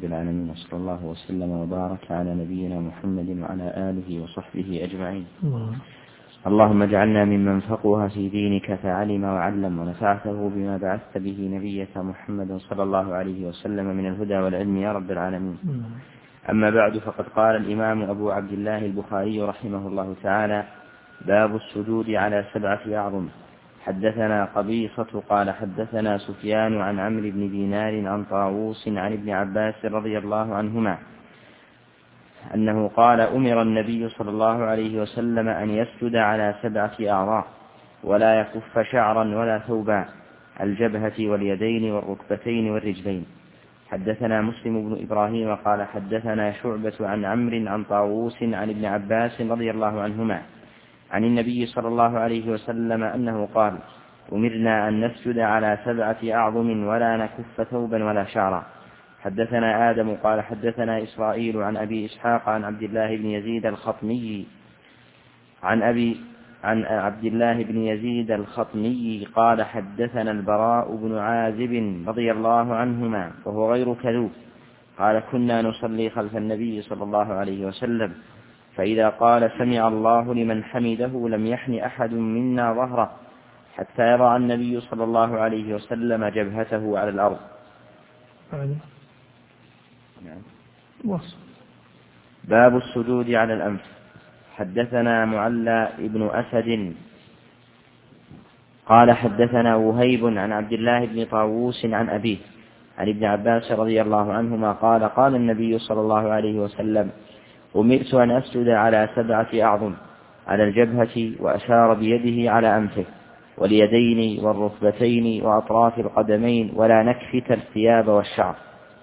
رب العالمين، وصلى الله وسلم وبارك على نبينا محمد وعلى آله وصحبه أجمعين. اللهم اجعلنا ممن فقه في دينك فعلم وعلم، ونفعته بما بعثت به نبيك محمد صلى الله عليه وسلم من الهدى والعلم يا رب العالمين. أما بعد، فقد قال الإمام أبو عبد الله البخاري رحمه الله تعالى: باب السجود على 7 أعظم. حدثنا قبيصة قال حدثنا سفيان عن عمرو بن دينار عن طاووس عن ابن عباس رضي الله عنهما أنه قال: أمر النبي صلى الله عليه وسلم أن يسجد على 7 أعضاء ولا يكف شعرا ولا ثوبا: الجبهة واليدين والركبتين والرجلين. حدثنا مسلم بن إبراهيم قال حدثنا شعبة عن عمرو عن طاووس عن ابن عباس رضي الله عنهما عن النبي صلى الله عليه وسلم أنه قال: أمرنا أن نسجد على 7 أعظم ولا نكف ثوبا ولا شعرا. حدثنا آدم قال حدثنا إسرائيل عن أبي إسحاق عن عبد الله بن يزيد الخطمي عن عبد الله بن يزيد الخطمي قال حدثنا البراء بن عازب رضي الله عنهما وهو غير كذوب قال: كنا نصلي خلف النبي صلى الله عليه وسلم، فإذا قال سمع الله لمن حمده لم يحن أحد منا ظهره حتى يضع النبي صلى الله عليه وسلم جبهته على الأرض. باب السجود على الأنف. حدثنا معلى ابن أسد قال حدثنا وهيب عن عبد الله بن طاووس عن أبيه عن ابن عباس رضي الله عنهما قال: قال النبي صلى الله عليه وسلم: أمرت أن أسجد على 7 أعظم: على الجبهة، وأشار بيده على أنفه، واليدين والركبتين وأطراف القدمين، ولا نكفت الثياب والشعر.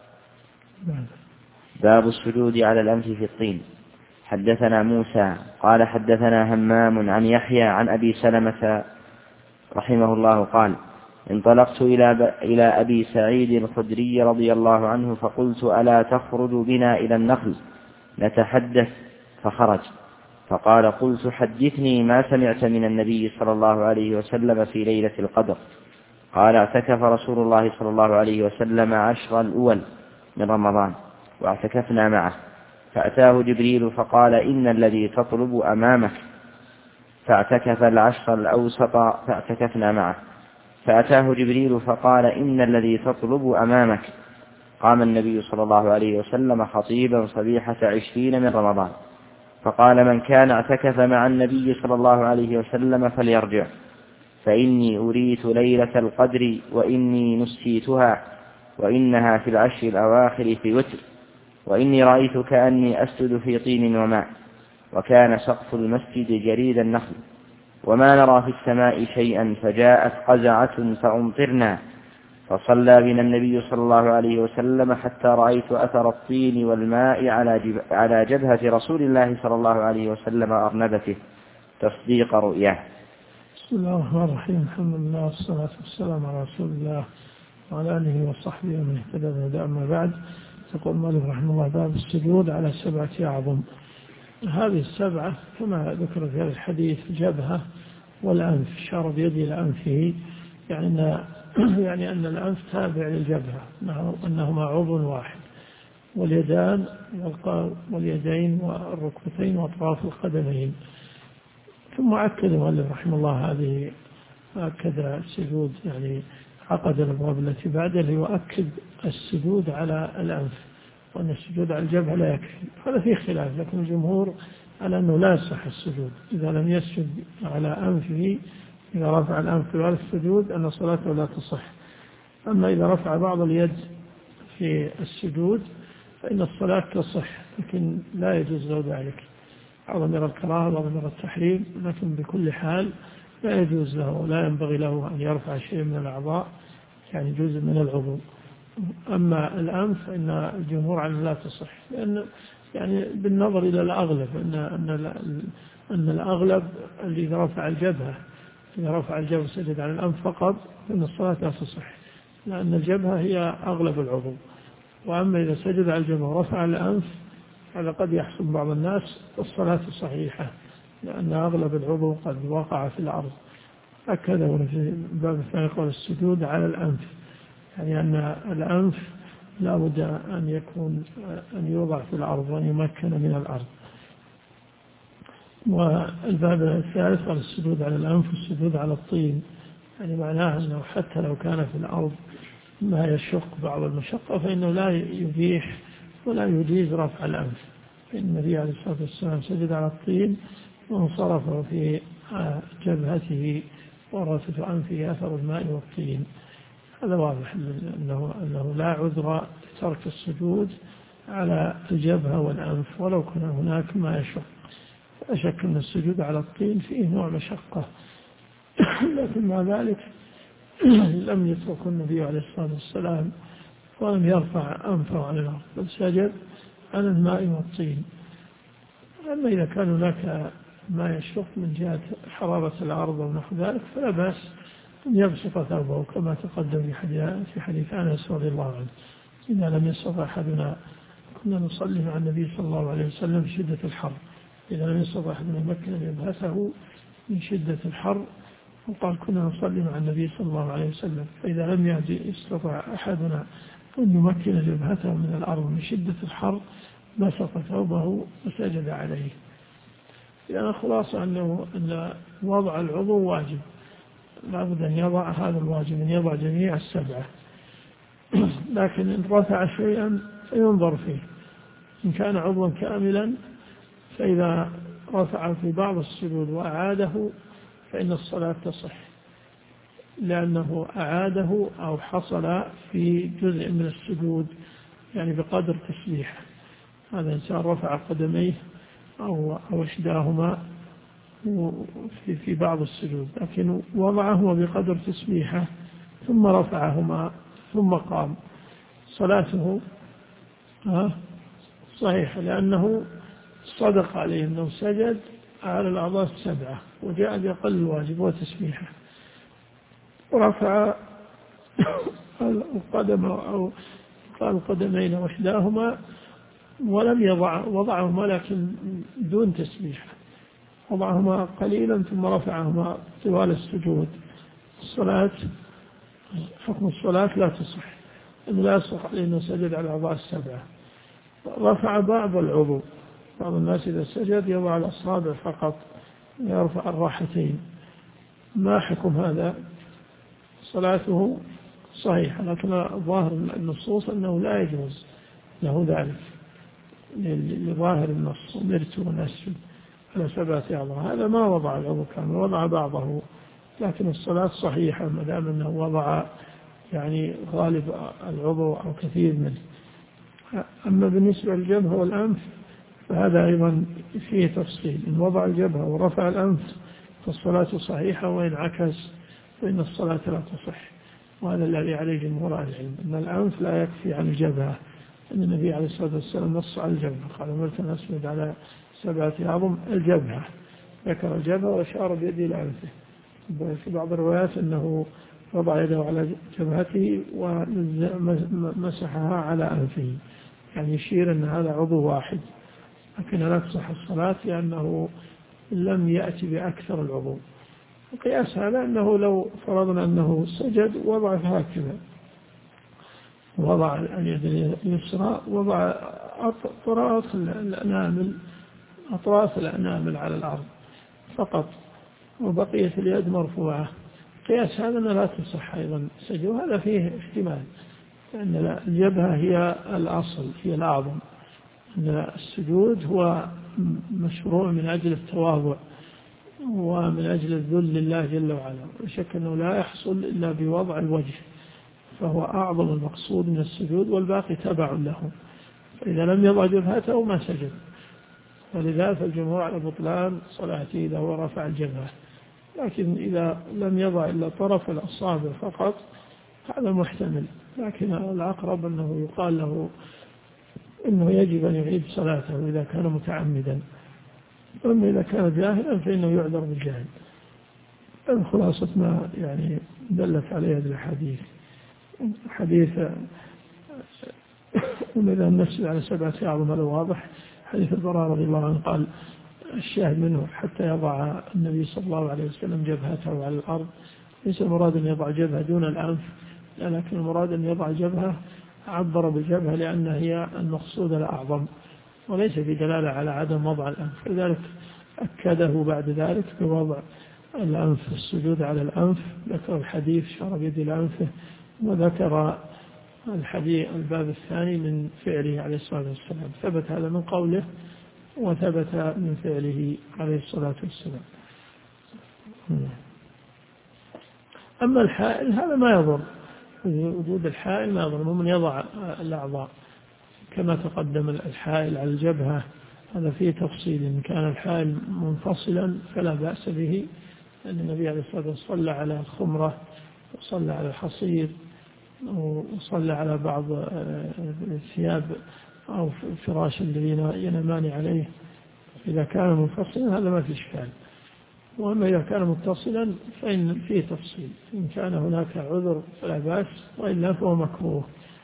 باب السجود على الأنف في الطين. حدثنا موسى قال حدثنا همام عن يحيى عن أبي سلمة رحمه الله قال: انطلقت إلى أبي سعيد الخدري رضي الله عنه فقلت: ألا تخرج بنا إلى النخل نتحدث؟ فخرج فقال: قلت: حدثني ما سمعت من النبي صلى الله عليه وسلم في ليلة القدر. قال: اعتكف رسول الله صلى الله عليه وسلم 10 الأول من رمضان واعتكفنا معه، فأتاه جبريل فقال: إن الذي تطلب أمامك، فاعتكف 10 الأوسط فاعتكفنا معه، فأتاه جبريل فقال: إن الذي تطلب أمامك. قام النبي صلى الله عليه وسلم خطيبا صبيحة 20 من رمضان، فقال: من كان اعتكف مع النبي صلى الله عليه وسلم فليرجع، فإني أريت ليلة القدر وإني نسيتها، وإنها في 10 الأواخر في وتر، وإني رأيت كأني أسجد في طين وماء، وكان سقف المسجد جريد النخل، وما نرى في السماء شيئا، فجاءت قزعة فأمطرنا، فصلى بنا النبي صلى الله عليه وسلم حتى رأيت أثر الطين والماء على جبهة رسول الله صلى الله عليه وسلم أرنبته تصديق رؤياه. بسم الله الرحمن الرحيم. الحمد لله والصلاة والسلام على رسول الله وعلى آله وصحبه ومن اهتدى بهداه. أما بعد، تقول مالك رحمه الله: باب السجود على 7 أعظم. هذه 7 كما ذكر في هذا الحديث: الجبهة والأنف، شار بيده إلى أنفه، يعني أن الأنف تابع للجبهة، أنهما عضو واحد، واليدين والركبتين وأطراف القدمين. ثم أكد المؤلف رحمه الله هذه، أكد السجود، يعني عقد الأبواب التي بعده ليؤكد السجود على الأنف، وأن السجود على الجبهة لا يكفي. هذا فيه خلاف، لكن الجمهور على أنه لا يصح السجود إذا لم يسجد على أنفه. إذا رفع الأنف على السجود أن صلاته لا تصح. أما إذا رفع بعض اليد في السجود فإن الصلاة تصح، لكن لا يجوز له ذلك. بعض من الكراهة وبعض من التحريم، لكن بكل حال لا يجوز له ولا ينبغي له أن يرفع شيء من الأعضاء، يعني جزء من العضو. أما الأنف فإن الجمهور عنه لا تصح، لأن يعني بالنظر إلى الأغلب أن الأغلب اللي إذا رفع الجبهة سجد على الأنف فقط، فإن الصلاة لا تصح، لأن الجبهة هي أغلب العضو. وأما إذا سجد على الجبهة ورفع الأنف، هذا قد يحصل بعض الناس، الصلاة صحيحة، لأن أغلب العضو قد وقع في الأرض. هكذا في الباب الثاني قال: السجود على الأنف، يعني أن الأنف لا بد أن يوضع في الأرض وأن يمكن من الأرض. والباب الثالث قال السجود على الأنف والسجود على الطين، يعني معناه أنه حتى لو كان في الأرض ما يشق بعض المشقة فإنه لا يبيح ولا يجيز رفع الأنف. فإن النبي عليه الصلاة والسلام سجد على الطين وانصرف في جبهته ورثة أنفه أثر الماء والطين. هذا واضح أنه لا عذر لترك السجود على الجبهة والأنف ولو كان هناك ما يشق. لا شك أن السجود على الطين فيه نوع مشقة، لكن مع ذلك لم يترك النبي عليه الصلاة والسلام ولم يرفع أنفه على الأرض، بل سجد على الماء والطين. أما إذا كان هناك ما يشق من جهة حرارة الأرض ونحو ذلك فلا بأس أن يبسط ثوبه كما تقدم في حديث أنس رضي الله عنه: إذا لم يستطع أحدنا، كنا نصلي مع النبي صلى الله عليه وسلم في شدة الحر، إذا لم يستطع أحدنا يمكن أن يبهته من شدة الحر، وقال كنا نصلي مع النبي صلى الله عليه وسلم، فإذا لم يستطع أحدنا أن يمكن يبهته من الأرض من شدة الحر بسط ثوبه وسجد عليه. لأن خلاصة أن وضع العضو واجب، لا بد أن يضع هذا الواجب، أن يضع جميع السبعة. لكن إن رفع شيئا فينظر فيه، إن كان عضوا كاملا فإذا رفع في بعض السجود وأعاده فإن الصلاة تصح، لأنه أعاده أو حصل في جزء من السجود، يعني بقدر تسبيحه. هذا إنسان رفع قدميه أو إحداهما في بعض السجود، لكن وضعهما بقدر تسبيحه ثم رفعهما ثم قام، صلاته صحيحة، لأنه صدق عليه أنه سجد على الأعضاء السبعة وجاء بأقل الواجب وتسبيحه، ورفع القدم أو القدمين وإحداهما ولم وضعهما لكن دون تسبيح، وضعهما قليلا ثم رفعهما طوال السجود. الصلاة حكم الصلاة لا تصح، إنه لا يصح عليه أنه سجد على الأعضاء السبعة. رفع بعض العضو، بعض الناس إذا سجد يضع الأصابع فقط، يرفع الراحتين، ما حكم هذا؟ صلاته صحيحة، لكن ظاهر النصوص أنه لا يجوز له ذلك لظاهر النص: أمرت أن أسجد على 7 أعضاء. هذا ما وضع العضو كامل، وضع بعضه، لكن الصلاة صحيحة ما دام أنه وضع يعني غالب العضو أو كثير منه. أما بالنسبة للجبهة والأنف فهذا أيضا فيه تفصيل: إن وضع الجبهة ورفع الأنف فالصلاة صحيحة، وإن عكس فإن الصلاة لا تصح. وهذا الذي عليه جمهور أهل العلم، أن الأنف لا يكفي عن الجبهة، أن النبي عليه الصلاة والسلام نص على الجبهة، قال: أمرت أن أسجد على 7 أعظم الجبهة، ذكر الجبهة وأشار بيده إلى أنفه. في بعض الروايات أنه وضع يده على جبهته ومسحها على أنفه، يعني يشير أن هذا عضو واحد، لكن لا تصح الصلاة لأنه لم يأتي بأكثر العضو. وقياس هذا أنه لو فرضنا أنه سجد وضع هكذا، وضع اليد اليسرى، وضع أطراف الأنامل على الأرض فقط، وبقية اليد مرفوعة. قياس هذا لا تصح أيضا سجد، وهذا فيه احتمال، لأن الجبهة هي الأصل، هي الأعظم، أن السجود هو مشروع من أجل التواضع ومن أجل الذل لله جل وعلا، وشك أنه لا يحصل إلا بوضع الوجه، فهو أعظم المقصود من السجود، والباقي تبع له. فإذا لم يضع جبهته ما سجد، ولذلك الجمهور على بطلان صلاته إذا هو رفع الجبهة. لكن إذا لم يضع إلا طرف الأصابع فقط هذا محتمل، لكن الأقرب أنه يقال له إنه يجب أن يعيد صلاته إذا كان متعمدا، أما إذا كان جاهلا فإنه يعذر بالجهل. خلاصة ما يعني دلت عليه هذه الحديث، حديث إذا النفس على 7 أعظم هذا واضح. حديث البراء رضي الله عنه قال: الشاهد منه حتى يضع النبي صلى الله عليه وسلم جبهته على الأرض، ليس المراد أن يضع جبهة دون الأنف، لكن المراد أن يضع جبهة عبر بالجبهة لأنها هي المقصود الأعظم، وليس في دلالة على عدم وضع الأنف، لذلك أكده بعد ذلك بوضع الأنف، السجود على الأنف. ذكر الحديث شار بيد لأنفه، وذكر الحديث الباب الثاني من فعله عليه الصلاة والسلام. ثبت هذا من قوله وثبت من فعله عليه الصلاة والسلام. أما الحائل هذا ما يضر، وجود الحائل ما يضر، من يضع الأعضاء كما تقدم. الحائل على الجبهة هذا فيه تفصيل، إن كان الحائل منفصلا فلا بأس به، لأن النبي عليه الصلاة والسلام صلى على الخمرة وصلى على الحصير وصلى على بعض الثياب أو الفراش الذين ينامان عليه. إذا كان منفصلا هذا ما في إشكال، وأما إذا كان متصلا فإن فيه تفصيل، إن كان هناك عذر فلا بأس، وإلا فهو مكروه،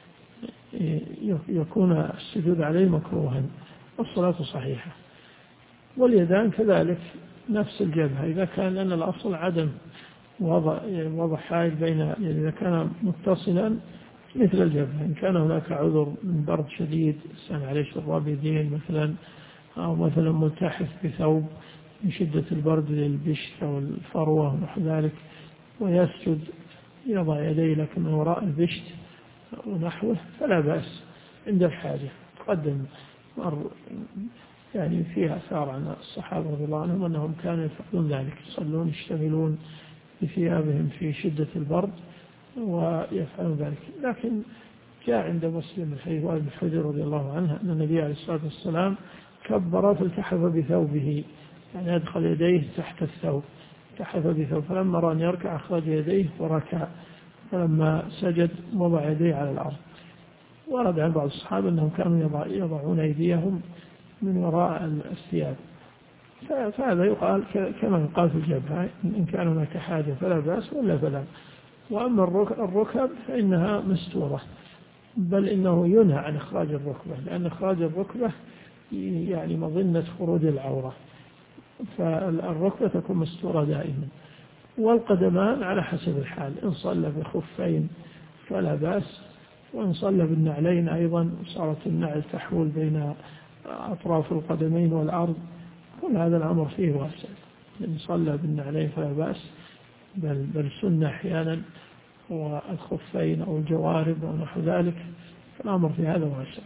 يكون السجود عليه مكروها والصلاة صحيحة. واليدان كذلك نفس الجبهة، إذا كان، لأن الأصل عدم وضع حائل بين، إذا كان متصلا مثل الجبهة. إن كان هناك عذر من برد شديد الإنسان عليه شراب يدين مثلا، أو مثلا ملتحف بثوب من شدة البرد للبشت أو الفروة ونحو ذلك، ويسجد يضع يديه لكن من وراء البشت ونحوه فلا بأس عند الحاجة. تقدم يعني فيها أثار عن الصحابة رضي الله عنهم أنهم كانوا يفعلون ذلك، يصلون يشتغلون بثيابهم في شدة البرد ويفعلون ذلك. لكن جاء عند مسلم من حديث وائل بن حجر رضي الله عنه أن النبي عليه الصلاة والسلام كبر فالتحف بثوبه، يعني أدخل يديه تحت الثوب، التحف بثوب، فلما رأى أن يركع أخرج يديه وركع، فلما سجد وضع يديه على الأرض. ورد عن بعض الصحابة أنهم كانوا يضعون أيديهم من وراء الثياب، فهذا يقال كما يقال في الجبهة، إن كان هناك حاجة فلا بأس ولا فلا. وأما الركب فإنها مستورة، بل إنه ينهى عن إخراج الركبة، لأن إخراج الركبة يعني مظنة خروج العورة، فالركبة تكون مستورة دائما. والقدمان على حسب الحال، إن صلى بخفين فلا بأس، وإن صلى بالنعلين أيضا صارت النعل تحول بين أطراف القدمين والأرض، كل هذا الأمر فيه واسع. إن صلى بالنعلين فلا بأس، بل سنة أحيانا، والخفين أو الجوارب أو نحو ذلك، فالأمر في هذا واسع.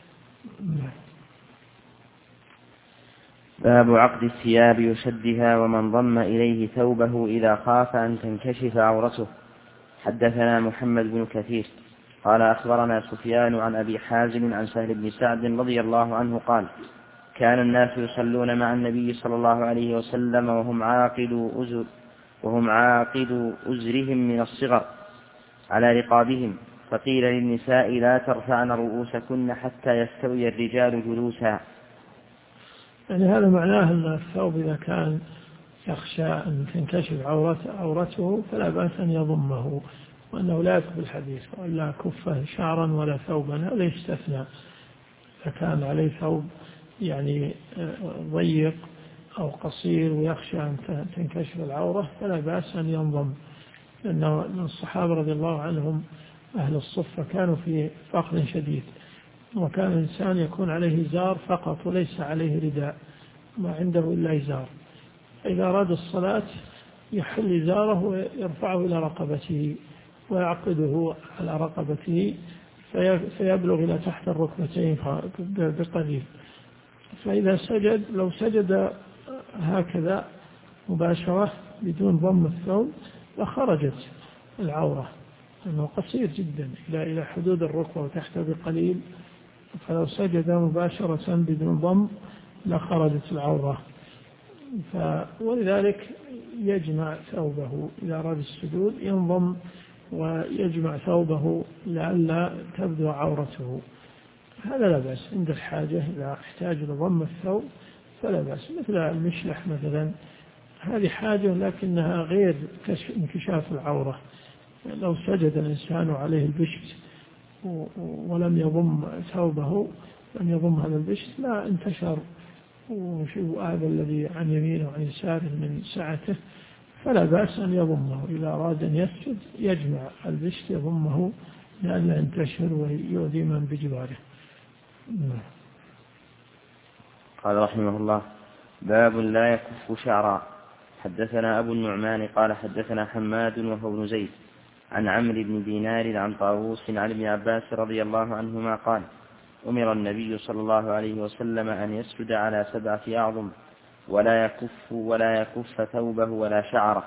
باب عقد الثياب وشدها ومن ضم إليه ثوبه إذا خاف أن تنكشف عورته. حدثنا محمد بن كثير قال أخبرنا سفيان عن أبي حازم عن سهل بن سعد رضي الله عنه قال: كان الناس يصلون مع النبي صلى الله عليه وسلم وهم عاقد أزرهم من الصغر على رقابهم، فقيل للنساء: لا ترفعن رؤوسكن حتى يستوي الرجال جلوسا. يعني هذا معناه أن الثوب إذا كان يخشى أن تنكشف عورته فلا بأس أن يضمه، وأنه لا يكفي الحديث ولا كفه شعرا ولا ثوبا، هذا يستثنى. إذا كان عليه ثوب يعني ضيق أو قصير ويخشى أن تنكشف العورة فلا بأس أن ينضم، لأن الصحابة رضي الله عنهم أهل الصفة كانوا في فقر شديد، وكان الإنسان يكون عليه إزار فقط وليس عليه رداء، ما عنده إلا إزار، فإذا أراد الصلاة يحل إزاره ويرفعه إلى رقبته ويعقده على رقبته فيبلغ إلى تحت الركبتين بقليل. فإذا سجد، لو سجد هكذا مباشرة بدون ضم الثوب لخرجت العورة، لأنه قصير جدا إلى حدود الركبة وتحت بقليل، فلو سجد مباشرة بدون ضم لخرجت العورة. ولذلك يجمع ثوبه إذا أراد السجود، ينضم ويجمع ثوبه لئلا تبدو عورته، هذا لا بأس عند الحاجة. إذا احتاج لضم الثوب فلا بأس، مثل المشلح مثلا، هذه حاجة لكنها غير انكشاف العورة. لو سجد الإنسان عليه البشت ولم يضم ثوبه، لم يضم هذا البشت، لا انتشر هذا الذي عن يمينه وعن يساره من سعته، فلا بأس أن يضمه. إذا أراد أن يسجد يجمع البشت يضمه لئلا ينتشر ويؤذي من بجواره. قال رحمه الله: باب لا يكف شعرا. حدثنا أبو النعمان قال حدثنا حماد وهو بن زيد عن عمرو بن دينار عن طاووس عن ابن عباس رضي الله عنهما قال: أمر النبي صلى الله عليه وسلم أن يسجد على 7 أعظم ولا يكف ثوبه ولا شعره.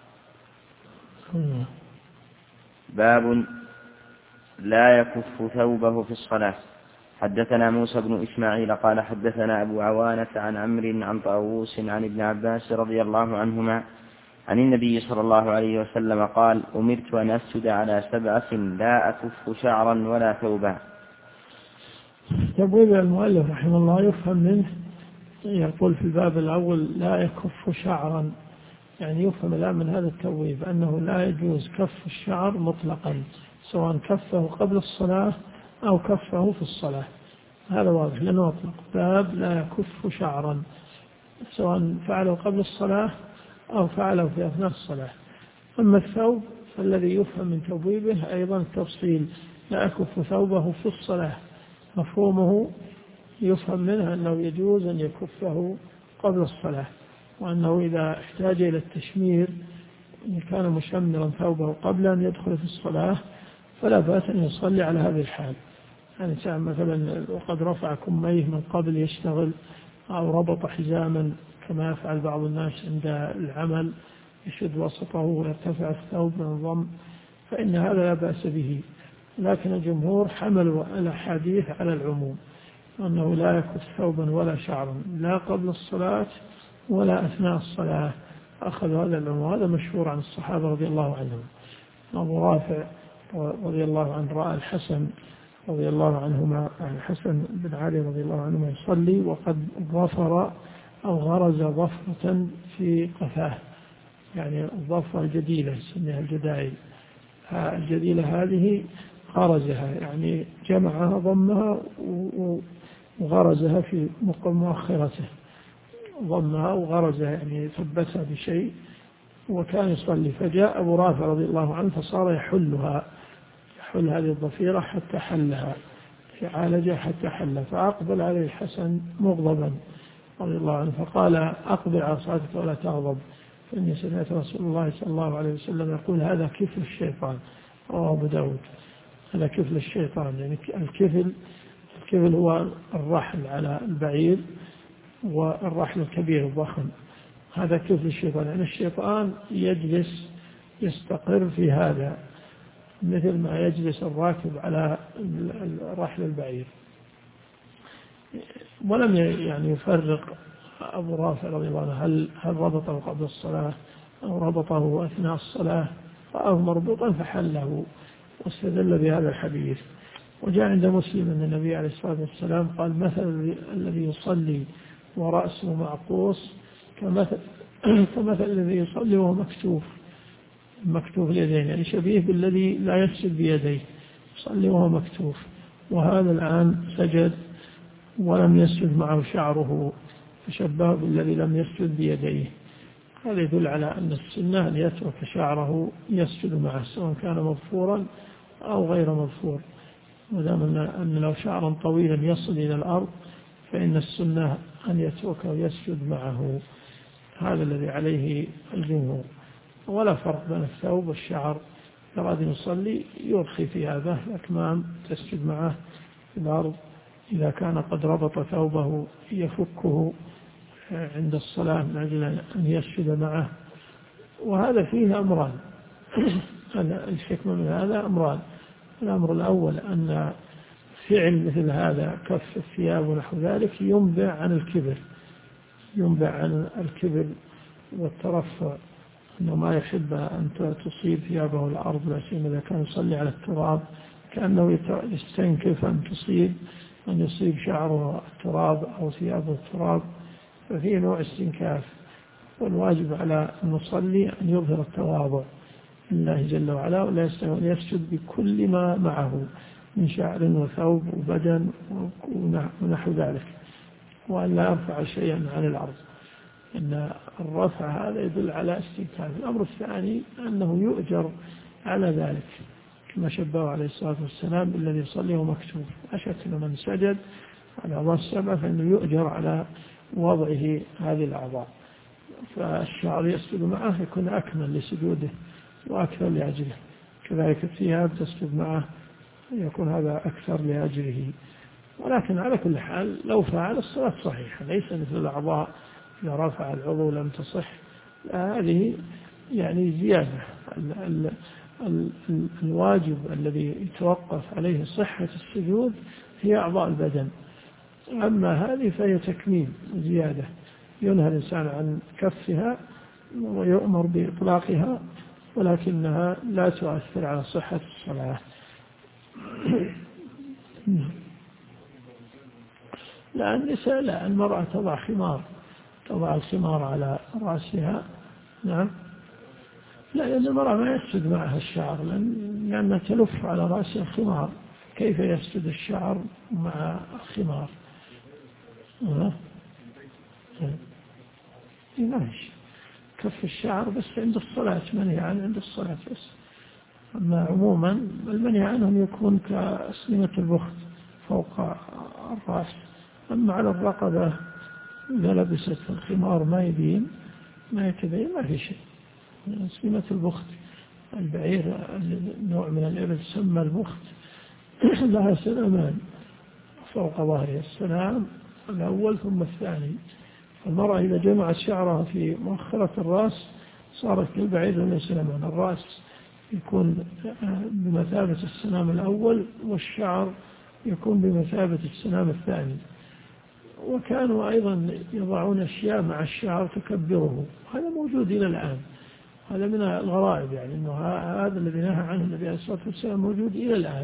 باب لا يكف ثوبه في الصلاة. حدثنا موسى بن إسماعيل قال حدثنا أبو عوانة عن عمرو عن طاووس عن ابن عباس رضي الله عنهما عن النبي صلى الله عليه وسلم قال: أمرت أن أسجد على 7 لا أكف شعرا ولا ثوبا. يقول المؤلف رحمه الله يفهم منه، يقول في الباب الأول لا يكف شعرا، يعني يفهم الآن من هذا التبويب أنه لا يجوز كف الشعر مطلقا، سواء كفه قبل الصلاة أو كفه في الصلاة. هذا واضح لأنه أطلق باب لا يكف شعرا، سواء فعله قبل الصلاة أو فعله في أثناء الصلاة. أما الثوب فالذي يفهم من تبويبه أيضا التفصيل: لا يكف ثوبه في الصلاة، مفهومه يفهم منه أنه يجوز أن يكفه قبل الصلاة، وأنه إذا احتاج إلى التشمير إن كان مشمرا ثوبه قبل أن يدخل في الصلاة فلا بأس أن يصلي على هذه الحال. يعني ساعة مثلا وقد رفع كميه من قبل يشتغل، أو ربط حزاما كما يفعل بعض الناس عند العمل، يشد وسطه ويرتفع الثوب من الضم، فإن هذا لا بأس به. لكن الجمهور حملوا الأحاديث على العموم، أنه لا يكف ثوبا ولا شعرا لا قبل الصلاة ولا أثناء الصلاة. أخذ هذا العموم، هذا مشهور عن الصحابة رضي الله عنهم. أبو رافع رضي الله عنه رأى الحسن رضي الله عنهما، عن الحسن بن علي رضي الله عنهما يصلي وقد ظفر أو غرز ظفرة في قفاه، يعني الظفرة الجديلة سميها الجدائل، الجديلة هذه غرزها، يعني جمعها ضمها وغرزها في مؤخرته، ضمها وغرزها يعني ثبتها بشيء، وكان يصلي. فجاء أبو رافع رضي الله عنه فصار يحل هذه الضفيرة حتى حلها، عالجها حتى حلها، فأقبل عليه الحسن مغضبا رضي الله عنه فقال: أقبل على صلاتك ولا تغضب، فإني سمعت رسول الله صلى الله عليه وسلم يقول: هذا كفل الشيطان. رواه أبو داود. هذا كفل الشيطان، يعني الكفل هو الرحل على البعير، والرحل الكبير الضخم، هذا كفل الشيطان. يعني الشيطان يجلس يستقر في هذا مثل ما يجلس الراكب على رحل البعير. ولم يعني يفرق أبو رافع رضي الله عنه هل ربطه قبل الصلاة أو ربطه أثناء الصلاة، رآه مربوطا فحله واستدل بهذا الحديث. وجاء عند مسلم أن النبي عليه الصلاة والسلام قال: مثل الذي يصلي ورأسه معقوس كمثل الذي يصلي وهو مكتوف اليدين، يعني شبيه بالذي لا يسجد بيديه، يصلي وهو مكتوف. وهذا الآن سجد ولم يسجد معه شعره، فشبه بالذي لم يسجد بيديه. هذا يدل على أن السنة أن يترك شعره يسجد معه، سواء كان مظفورا أو غير مظفور، ودام أن لو شعرا طويلا يصل إلى الأرض فإن السنة أن يتركه يسجد معه. هذا الذي عليه الجمهور، ولا فرق بين الثوب والشعر. أراد يصلي يرخي في هذا الأكمام تسجد معه في الأرض، إذا كان قد ربط ثوبه يفكه عند الصلاة من أجل أن يسجد معه. وهذا فيه أمران الحكمة من هذا أمران: الأمر الأول أن فعل مثل هذا كف الثياب ونحو ذلك ينبع عن الكبر والترفع، أنه ما يحب أن تصيب ثيابه الأرض، لا سيما إذا كان يصلي على التراب، كأنه يستنكف أن يصيب شعره التراب أو ثيابه التراب، ففيه نوع استنكاف. والواجب على المصلي أن يظهر التواضع لله جل وعلا، ولا يسجد بكل ما معه من شعر وثوب وبدن ونحو ذلك، وأن لا يرفع شيئا عن الأرض، إن الرفع هذا يدل على استنكاف. الأمر الثاني أنه يؤجر على ذلك، كما شبهه عليه الصلاة والسلام الذي يصلي ومكتوب. أشك أن من سجد على أعضاء السبعة فإنه يؤجر على وضعه هذه الأعضاء، فالشعر يسجد معه يكون أكمل لسجوده وأكثر لأجله. كذلك الثياب تسجد معه يكون هذا أكثر لأجله. ولكن على كل حال لو فعل الصلاة صحيحة، ليس مثل الأعضاء إذا رفع العضو لم تصح، هذه يعني زيادة. الواجب الذي يتوقف عليه صحة السجود هي أعضاء البدن، أما هذه فهي تكميم زيادة، ينهى الإنسان عن كفها ويؤمر بإطلاقها، ولكنها لا تؤثر على صحة الصلاة. لا النساء لا، المرأة تضع الخمار على رأسها. نعم. لا، لأن المرأة ما يسجد معها الشعر، لأنها تلف على رأس الخمار، كيف يسجد الشعر مع الخمار؟ ماشي، كف الشعر بس عند الصلاة، منهي عنه عند الصلاة بس. أما عموما المنهي عنهم يكون كأسلمة البخت فوق الرأس. أما على الرقبة إذا لبست الخمار ما يبين ما يتبين ما في شيء. أسلمة البخت البعير نوع من الإبل سمى البخت لها سلمان فوق ظهرها، السلام الأول ثم الثاني. المرأة إذا جمعت شعرها في مؤخرة الرأس صارت كالبعير من سلمان. الرأس يكون بمثابة السنام الأول والشعر يكون بمثابة السنام الثاني. وكانوا أيضا يضعون أشياء مع الشعر تكبره، هذا موجود إلى الآن. هذا من الغرائب، يعني أنه هذا الذي نهى عنه النبي عليه الصلاة والسلام موجود إلى الآن.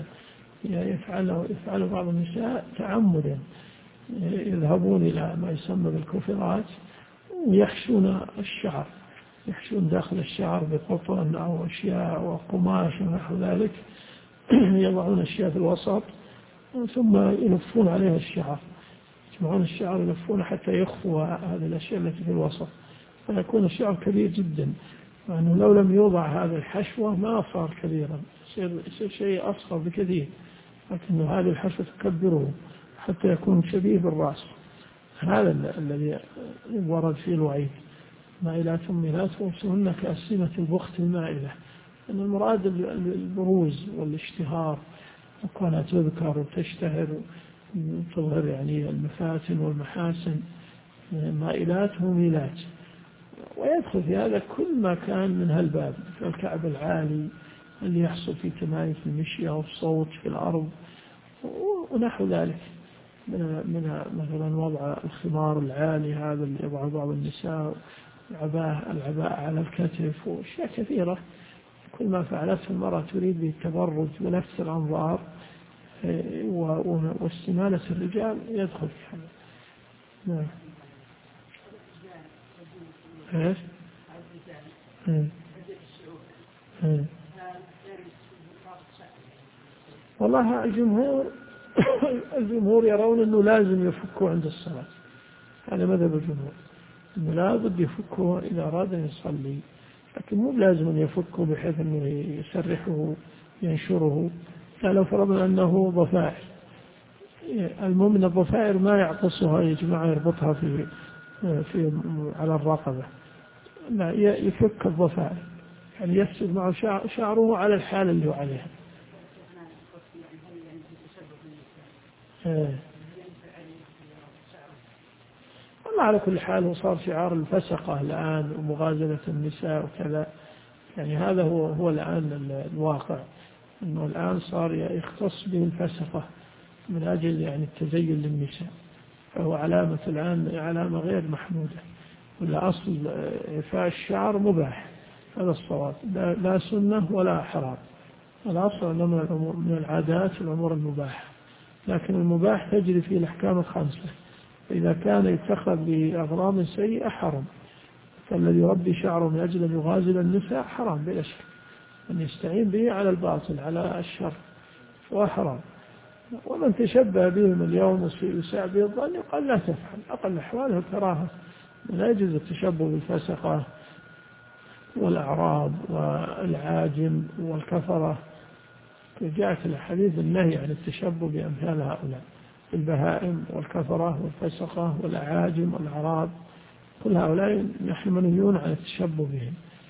يفعل بعض النساء تعمدا، يذهبون إلى ما يسمى بالكوفرات ويحشون الشعر، يحشون داخل الشعر بقطن أو أشياء أو قماش ونحو ذلك، يضعون أشياء في الوسط ثم يلفون عليها الشعر، يجمعون الشعر يلفون حتى يخفوا هذه الأشياء التي في الوسط، فيكون الشعر كبير جدا. لأنه لو لم يوضع هذا الحشوة ما صار كبيرا، يصير شيء أصغر بكثير، لكن هذه الحشوة تكبره حتى يكون شبيه بالرأس. هذا الذي ورد فيه الوعيد. مائلات ميلات وصلنا كأسلمة البخت المائلة، أن المراد البروز والاشتهار، وكونها تذكر وتشتهر وتظهر يعني المفاتن والمحاسن. مائلات وميلات، ويدخل في هذا كل ما كان من هالباب، الكعب العالي اللي يحصل في تمايز المشي أو الصوت في الأرض ونحو ذلك، من مثلا وضع الخمار العالي هذا اللي يضع بعض النساء، العباء على الكتف وأشياء كثيرة. كل ما فعلته المرأة تريد بالتبرج ونفس الأنظار واستمالة الرجال يدخل في هذا. نعم. ايش؟ والله الجمهور يرون أنه لازم يفكوا عند الصلاة، هذا مذهب الجمهور، أنه لابد يفكوا إذا أراد أن يصلي، لكن مو لازم أن يفكوا بحيث أنه يسرحه ينشره. لو فرضنا أنه ضفائر، المؤمن الضفائر ما يعتصها يجمع يربطها في على الرقبة، لا يفك الضفائر، يعني يسجد معه شعره على الحال اللي هو عليها. والله على كل حال وصار شعار الفسقة الآن ومغازلة النساء وكذا، يعني هذا هو الآن الواقع، أنه الآن صار يختص به الفسقة من أجل يعني التزين للنساء، فهو علامة الآن علامة غير محمودة. ولا أصل إعفاء الشعر مباح، هذا الصواب، لا سنة ولا حرام. الأصل أنه من العادات والأمور المباحة، لكن المباح تجري فيه الأحكام الخمسة. إذا كان يتخذ بأغراض سيئة حرام، فالذي يربي شعره من أجل أن يغازل النساء حرام بلا شك، أن يستعين به على الباطل على الشر وحرام. ومن تشبه بهم اليوم ويساء به الظن يقال لا تفعل، أقل أحواله كراهة، لا يجوز التشبه بالفسقة والأعراب والعاجم والكفرة جاءت الحديث النهي عن التشبه بأمثال هؤلاء البهائم والكفرة والفسقة والأعاجم والأعراب، كل هؤلاء نحن منهيون عن التشبه بهم.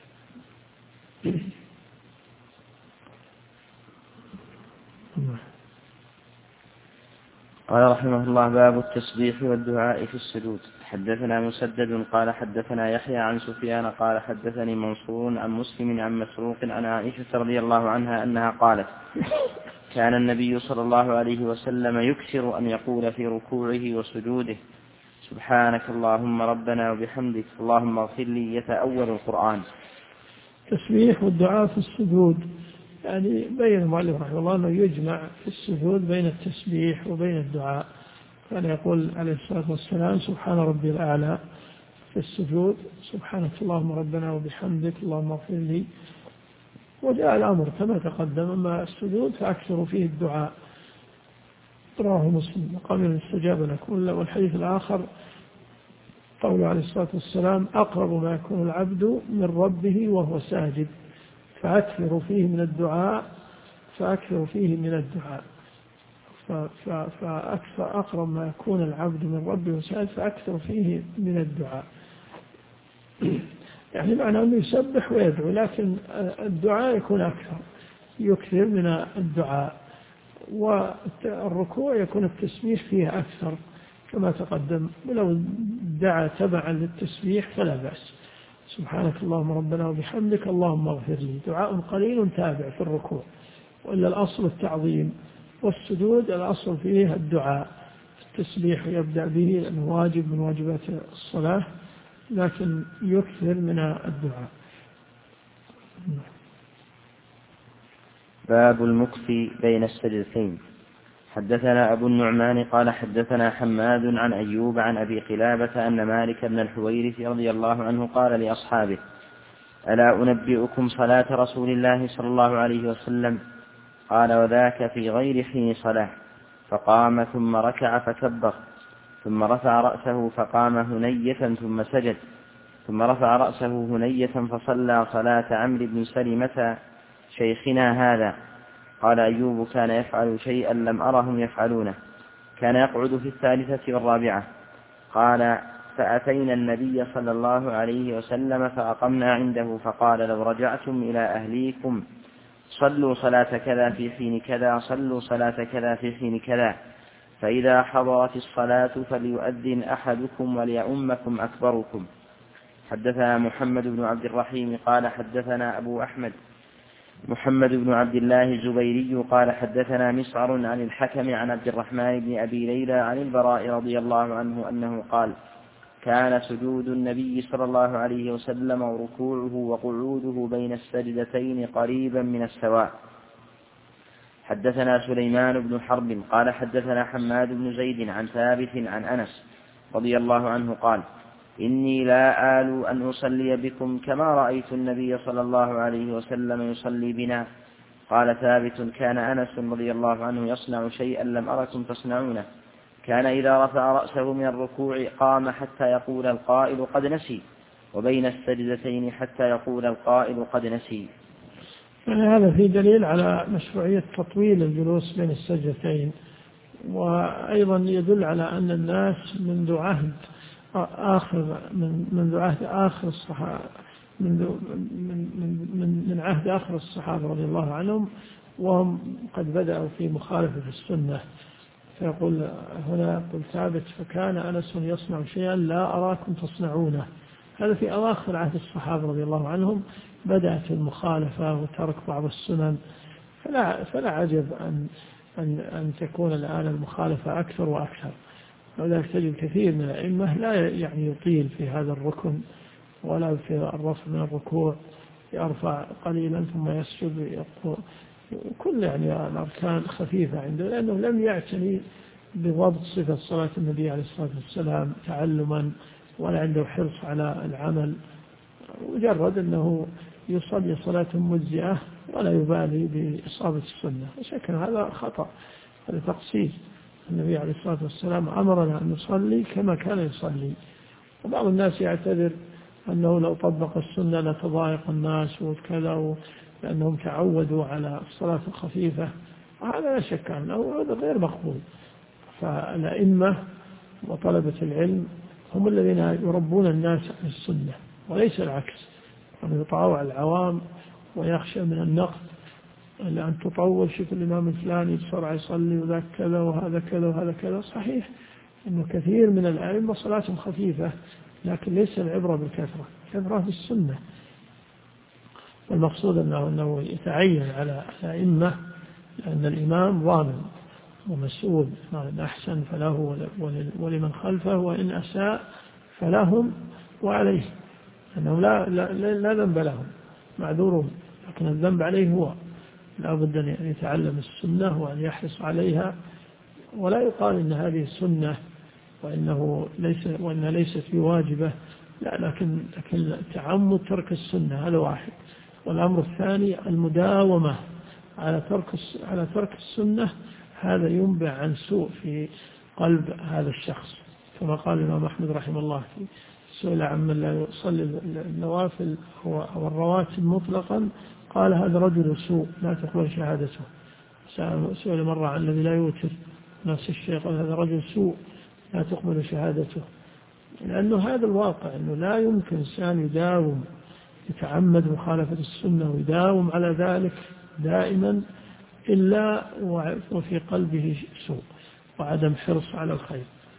قال رحمه الله: باب التسبيح والدعاء في السجود. حدثنا مسدد قال حدثنا يحيى عن سفيان قال حدثني منصور عن مسلم عن مسروق عن عائشة رضي الله عنها أنها قالت: كان النبي صلى الله عليه وسلم يكثر أن يقول في ركوعه وسجوده: سبحانك اللهم ربنا وبحمدك اللهم اغفر لي، يتأول القرآن. التسبيح والدعاء في السجود، يعني بين المؤلف رحمه الله أنه يجمع في السجود بين التسبيح وبين الدعاء. كان يقول عليه الصلاة والسلام: سبحان ربي الأعلى في السجود، سبحانك اللهم ربنا وبحمدك اللهم اغفر لي. وجاء الأمر كما تقدم، أما السجود فأكثر فيه الدعاء، رواه مسلم وقال استجاب لكم. والحديث الآخر قوله عليه الصلاة والسلام: أقرب ما يكون العبد من ربه وهو ساجد فأكثر فيه من الدعاء فأكثر أقرب ما يكون العبد من ربه وساجد فأكثر فيه من الدعاء. يعني معنى أنه يسبح ويدعو، لكن الدعاء يكون أكثر، يكثر من الدعاء. والركوع يكون التسبيح فيه أكثر كما تقدم، ولو دعا تبعا للتسبيح فلا بأس. سبحانك اللهم ربنا وبحمدك اللهم اغفر لي، دعاء قليل تابع في الركوع، وإلا الأصل التعظيم. والسجود الأصل فيه الدعاء، التسبيح يبدأ به لأنه واجب من واجبات الصلاة، لكن يكثر من الدعاء. باب المكث بين السجدتين. حدثنا أبو النعمان قال حدثنا حماد عن أيوب عن أبي قلابة أن مالك بن الحويرث رضي الله عنه قال لأصحابه: ألا أنبئكم صلاة رسول الله صلى الله عليه وسلم؟ قال: وذاك في غير حين صلاة. فقام ثم ركع فكبر، ثم رفع رأسه فقام هنية ثم سجد، ثم رفع رأسه هنية فصلى صلاة عمرو بن سلمة شيخنا هذا. قال أيوب: كان يفعل شيئا لم أرهم يفعلونه، كان يقعد في الثالثة والرابعة. قال: فأتينا النبي صلى الله عليه وسلم فأقمنا عنده، فقال: لو رجعتم إلى أهليكم صلوا صلاة كذا في حين كذا، صلوا صلاة كذا في حين كذا، فإذا حضرت الصلاة فليؤذن أحدكم وليؤمكم أكبركم. حدثنا محمد بن عبد الرحيم قال حدثنا أبو أحمد محمد بن عبد الله الزبيري قال حدثنا مسعر عن الحكم عن عبد الرحمن بن أبي ليلى عن البراء رضي الله عنه أنه قال: كان سجود النبي صلى الله عليه وسلم وركوعه وقعوده بين السجدتين قريبا من السواء. حدثنا سليمان بن حرب قال حدثنا حماد بن زيد عن ثابت عن أنس رضي الله عنه قال: إني لا آل أن أصلي بكم كما رأيت النبي صلى الله عليه وسلم يصلي بنا. قال ثابت: كان أنس رضي الله عنه يصنع شيئا لم أركم تصنعونه، كان إذا رفع رأسه من الركوع قام حتى يقول القائل قد نسي، وبين السجدتين حتى يقول القائل قد نسي. هذا في دليل على مشروعية تطويل الجلوس بين السجدتين، وأيضا يدل على أن الناس منذ عهد آخر الصحابة من عهد آخر الصحابة رضي الله عنهم وهم قد بدأوا في مخالفة السنة. فيقول هنا قل ثابت: فكان أنس يصنع شيئا لا أراكم تصنعونه. هذا في أواخر عهد الصحابة رضي الله عنهم بدأت المخالفة وترك بعض السنن، فلا عجب أن تكون الآن المخالفة أكثر وأكثر. ولذلك تجد كثير من الأئمة لا يعني يطيل في هذا الركن ولا في الرفع من الركوع، يرفع قليلا ثم يسجد، كل يعني الأركان خفيفة عنده، لأنه لم يعتني بضبط صفة صلاة النبي عليه الصلاة والسلام تعلما، ولا عنده حرص على العمل، مجرد أنه يصلي صلاة مجزئة ولا يبالي بإصابة السنة. وشكل هذا خطأ، هذا تقصير. النبي عليه الصلاة والسلام أمرنا أن نصلي كما كان يصلي. وبعض الناس يعتذر أنه لو طبق السنة لتضايق الناس وكذا لأنهم تعودوا على الصلاة الخفيفة، وهذا لا شك أنه غير مقبول. فالأئمة وطلبة العلم هم الذين يربون الناس عن السنة وليس العكس، أن يطاوع العوام ويخشى من النقد لأن تطول. شوف الإمام الفلاني بسرعة يصلي وذاك كذا وهذا كذا وهذا كذا. صحيح أنه كثير من الأئمة صلاتهم خفيفة، لكن ليس العبرة بالكثرة، العبرة بالسنة. والمقصود أنه يتعين على الأئمة، لأن الإمام ضامن ومسؤول، إن أحسن فله ولمن خلفه، وإن أساء فلهم وعليه، أنهم لا ذنب لهم، معذورون، لكن الذنب عليه هو. لا بد أن يتعلم السنة وأن يحرص عليها، ولا يقال إن هذه سنة وإنها ليست بواجبة، لا، لكن تعمد ترك السنة هذا واحد. والأمر الثاني المداومة على ترك السنة، هذا ينبع عن سوء في قلب هذا الشخص، كما قال الإمام أحمد رحمه الله في سئل عمن لا يصلي النوافل أو الرواتب مطلقا، قال هذا رجل سوء لا تقبل شهادته. سئل مرة عن الذي لا يوتر، نفس الشيء، قال هذا رجل سوء لا تقبل شهادته. لأنه هذا الواقع، أنه لا يمكن إنسان يداوم يتعمد مخالفة السنة ويداوم على ذلك دائما إلا وفي قلبه سوء وعدم حرص على الخير.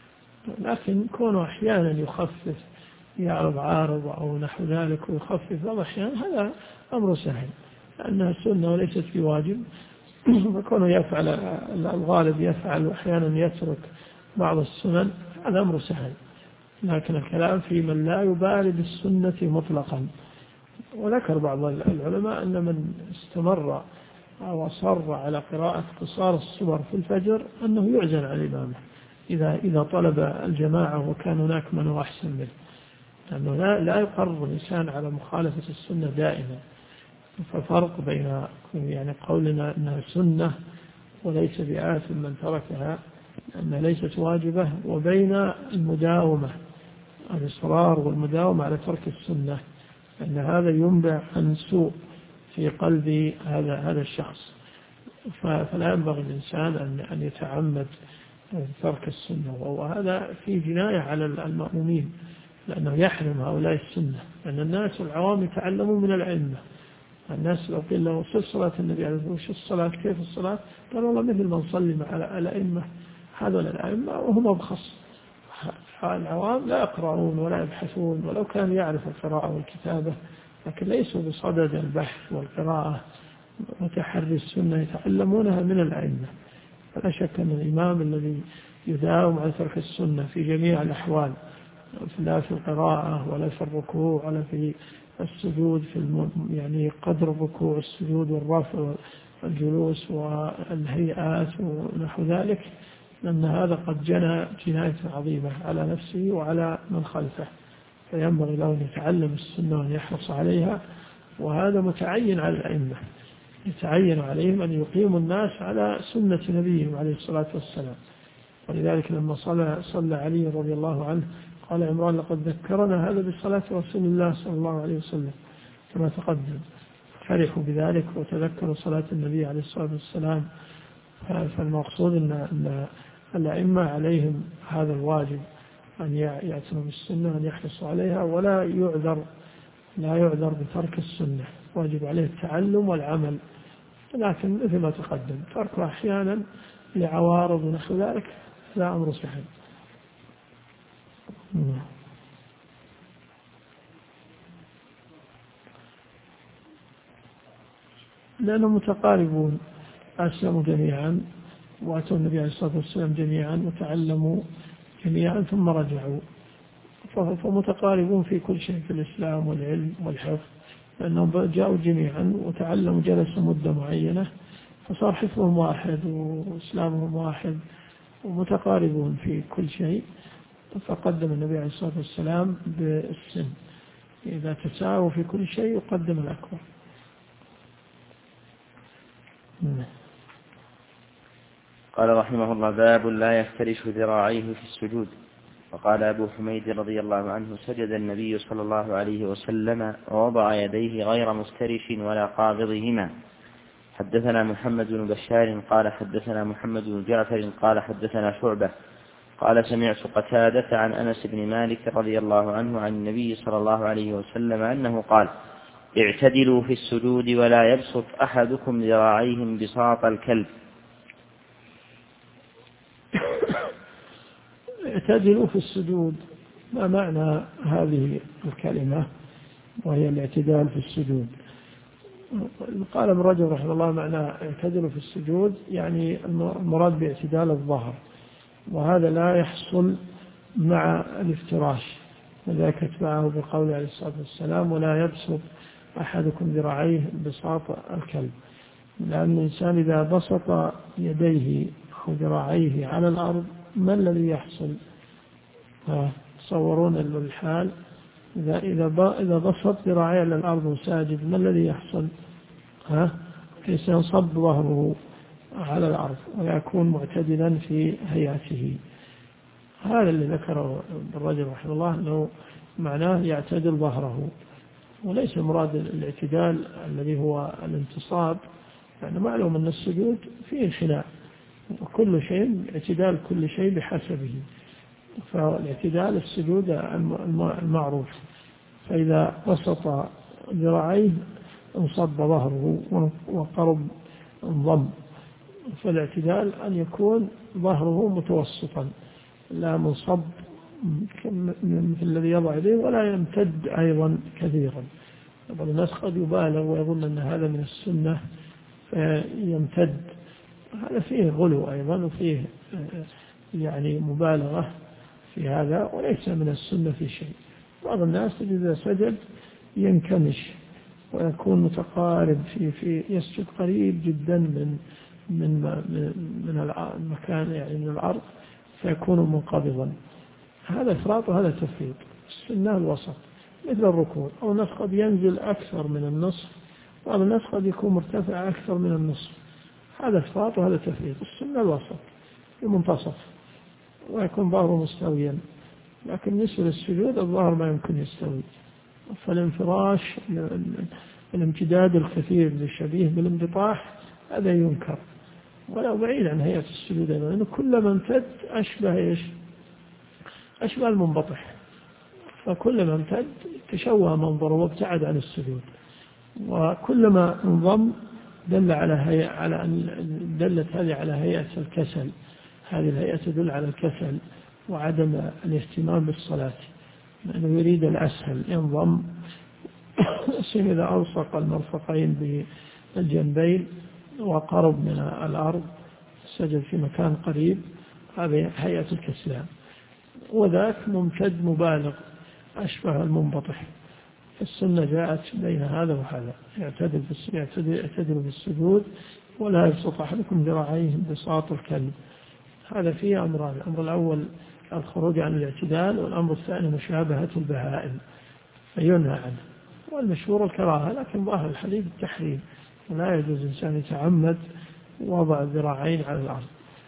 لكن كونه أحيانا يخفف، يعرض عارض أو نحو ذلك ويخفف بعض الأحيان، هذا أمر سهل، لأنها سنة وليست بواجب. فكونه يفعل الغالب يفعل وأحيانا يترك بعض السنن، هذا أمر سهل. لكن الكلام في من لا يبالي بالسنة مطلقا. وذكر بعض العلماء أن من استمر أو أصر على قراءة قصار السور في الفجر أنه يعزل عن الإمامة إذا طلب الجماعة وكان هناك من هو أحسن منه، لأنه لا يقرر الإنسان على مخالفة السنة دائما. ففرق بين قولنا أنها سنة وليس بآثم من تركها أنها ليست واجبة، وبين المداومة، الإصرار والمداومة على ترك السنة، أن هذا ينبع عن سوء في قلب هذا الشخص. فلا ينبغي الإنسان أن يتعمد ترك السنة، وهذا في جناية على المأمومين، لأنه يحرم هؤلاء السنة. لأن الناس العوام يتعلمون من العلمة. الناس لو قيل له شو صلاة النبي عليه وش الصلاة كيف الصلاة، قال والله مثل ما نصلي مع الأئمة. هذول الأئمة وهم أبخص. العوام لا يقرؤون ولا يبحثون، ولو كان يعرف القراءة والكتابة، لكن ليسوا بصدد البحث والقراءة وتحري السنة، يتعلمونها من الأئمة. فلا شك أن الإمام الذي يداوم على ترك السنة في جميع الأحوال، لا في القراءة ولا في الركوع ولا في السجود، في قدر الركوع السجود والرفع والجلوس والهيئات ونحو ذلك، لأن هذا قد جنى جناية عظيمة على نفسه وعلى من خلفه. فينبغي له أن يتعلم السنة وأن يحرص عليها، وهذا متعين على الأئمة، يتعين عليهم أن يقيموا الناس على سنة نبيهم عليه الصلاة والسلام. ولذلك لما صلى علي رضي الله عنه قال عمران لقد ذكرنا هذا بصلاة رسول الله صلى الله عليه وسلم كما تقدم، فرحوا بذلك وتذكروا صلاة النبي عليه الصلاة والسلام. فالمقصود أن الأئمة عليهم هذا الواجب، أن يأتوا بالسنة وأن يحرصوا عليها، ولا يعذر بترك السنة، واجب عليه التعلم والعمل. لكن مثل ما تقدم تركه أحيانا لعوارض ونحو ذلك لا أمر سهل. لأنهم متقاربون، أسلموا جميعا وأتوا النبي عليه الصلاة والسلام جميعا وتعلموا جميعا ثم رجعوا، فمتقاربون في كل شيء في الإسلام والعلم والحفظ، لأنهم جاءوا جميعا وتعلموا، جلسوا مدة معينة، فصار حفظهم واحد وإسلامهم واحد ومتقاربون في كل شيء. فقدم النبي عليه الصلاة والسلام بالسن، إذا تساووا في كل شيء يقدم الأكبر. قال رحمه الله: باب لا يفترش ذراعيه في السجود. وقال أبو حميد رضي الله عنه سجد النبي صلى الله عليه وسلم ووضع يديه غير مفترش ولا قابضهما. حدثنا محمد بن بشار قال حدثنا محمد بن جعفر قال حدثنا شعبة قال سمعت قتادة عن أنس بن مالك رضي الله عنه عن النبي صلى الله عليه وسلم أنه قال اعتدلوا في السجود ولا يبسط أحدكم ذراعيه بساط الكلب. اعتدلوا في السجود، ما معنى هذه الكلمة وهي الاعتدال في السجود؟ قال ابن رجب رحمه الله معنى اعتدلوا في السجود يعني المراد باعتدال الظهر، وهذا لا يحصل مع الافتراش، وذلك اتبعه بقول عليه الصلاة والسلام ولا يبسط أحدكم ذراعيه بساط الكلب، لأن الإنسان إذا بسط يديه أو ذراعيه على الأرض ما الذي يحصل؟ تصورون الحال إذا بسط ذراعيه على الأرض وساجد ما الذي يحصل؟ سينصب ظهره على الأرض ويكون معتدلا في هيئته. هذا اللي ذكره الرجل رحمه الله أنه معناه يعتدل ظهره، وليس مراد الاعتدال الذي هو الانتصاب، يعني معلوم أن السجود فيه خلاف، وكل شيء اعتدال كل شيء بحسبه، فالاعتدال السجود المعروف، فإذا بسط ذراعيه انصب ظهره وقرب انضم، فالاعتدال أن يكون ظهره متوسطا لا منصب مثل الذي يضع يديه ولا يمتد أيضا كثيرا. بعض الناس قد يبالغ ويظن أن هذا من السنة فيمتد، هذا فيه غلو أيضا وفيه يعني مبالغة في هذا، وليس من السنة في شيء. بعض الناس إذا سجد ينكمش ويكون متقارب في يسجد قريب جدا من المكان يعني من الأرض فيكون منقبضا، هذا إفراط وهذا تفريط. السنة الوسط مثل الركوع، أو الناس قد ينزل أكثر من النصف، بعض الناس قد يكون مرتفع أكثر من النصف، هذا إفراط وهذا تفريط. السنة الوسط في منتصف ويكون ظهره مستويا، لكن بالنسبة للسجود الظهر ما يمكن يستوي، فالانفراش الامتداد الكثير للشبيه بالانبطاح هذا ينكر، ولو بعيد عن هيئة السجود، لأنه كلما امتد أشبه المنبطح، فكلما امتد تشوه منظره وابتعد عن السجود، وكلما انضم دلت هذه على هيئة الكسل، هذه الهيئة تدل على الكسل وعدم الاهتمام بالصلاة، لأنه يريد الأسهل ينضم إذا ألصق المرفقين بالجنبين وقرب من الأرض سجد في مكان قريب، هذه هيئة الكسلان، وذاك ممتد مبالغ أشبه المنبطح. السنة جاءت بين هذا وهذا، يعتدل بالسجود ولا يبسط أحدكم ذراعيه بساط الكلب. هذا فيه أمران، الأمر الأول الخروج عن الاعتدال، والأمر الثاني مشابهة البهائم فينهى عنه، والمشهور الكراهة، لكن ظاهر الحديث التحريم، ولا يجوز الإنسان يتعمد وضع الذراعين على الأرض.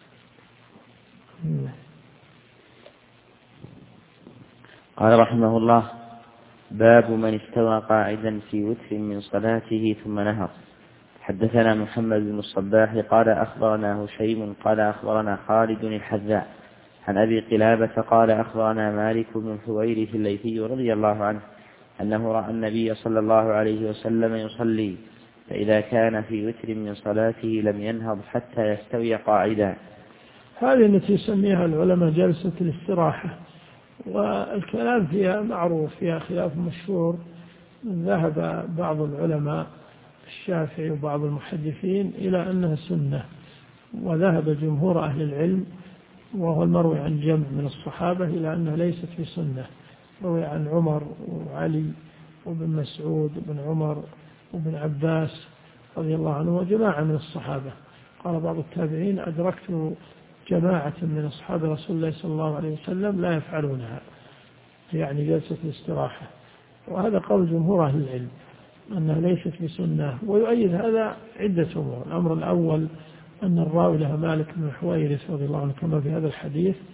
قال رحمه الله باب من استوى قاعدا في وتر من صلاته ثم نهض. حدثنا محمد بن الصباح قال أخبرنا هشيم قال أخبرنا خالد الحذاء عن أبي قلابة قال أخبرنا مالك بن الحويرث الليثي رضي الله عنه أنه رأى النبي صلى الله عليه وسلم يصلي، فإذا كان في وتر من صلاته لم ينهض حتى يستوي قاعدا. هذه التي يسميها العلماء جلسة الاستراحة، والكلام فيها معروف، فيها خلاف مشهور. ذهب بعض العلماء الشافعي وبعض المحدثين إلى أنها سنة، وذهب جمهور أهل العلم وهو المروي عن جمع من الصحابة إلى أنها ليست في سنة، روي عن عمر وعلي وابن مسعود وابن عمر وابن عباس رضي الله عنه وجماعة من الصحابة. قال بعض التابعين أدركت جماعة من أصحاب رسول الله صلى الله عليه وسلم لا يفعلونها، يعني جلسة الاستراحة، وهذا قول جمهور أهل العلم أنها ليست بسنة. ويؤيد هذا عدة أمور. الأمر الأول أن الراوي لها مالك بن الحويرث رضي الله عنه كما في هذا الحديث،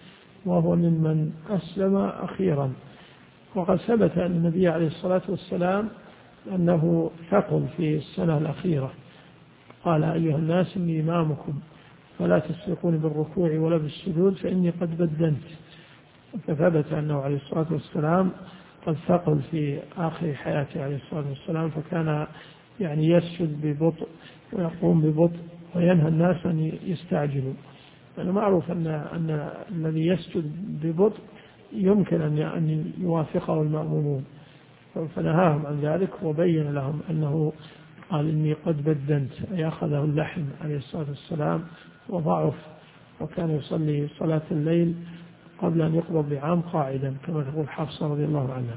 وهو ممن أسلم أخيرا. وقد ثبت أن النبي عليه الصلاة والسلام أنه ثقل في السنة الأخيرة، قال أيها الناس إني إمامكم فلا تسبقوني بالركوع ولا بالسجود فإني قد بدنت. فثبت أنه عليه الصلاة والسلام قد ثقل في آخر حياته عليه الصلاة والسلام، فكان يعني يسجد ببطء ويقوم ببطء وينهى الناس أن يستعجلوا. يعني معروف أن الذي يسجد ببطء يمكن أن يوافقه المأمومون، فنهاهم عن ذلك وبين لهم أنه قال إني قد بدنت، أي أخذه اللحم عليه الصلاة والسلام وضعف، وكان يصلي صلاة الليل قبل أن يقبض بعام قاعدا كما تقول حفصة رضي الله عنها.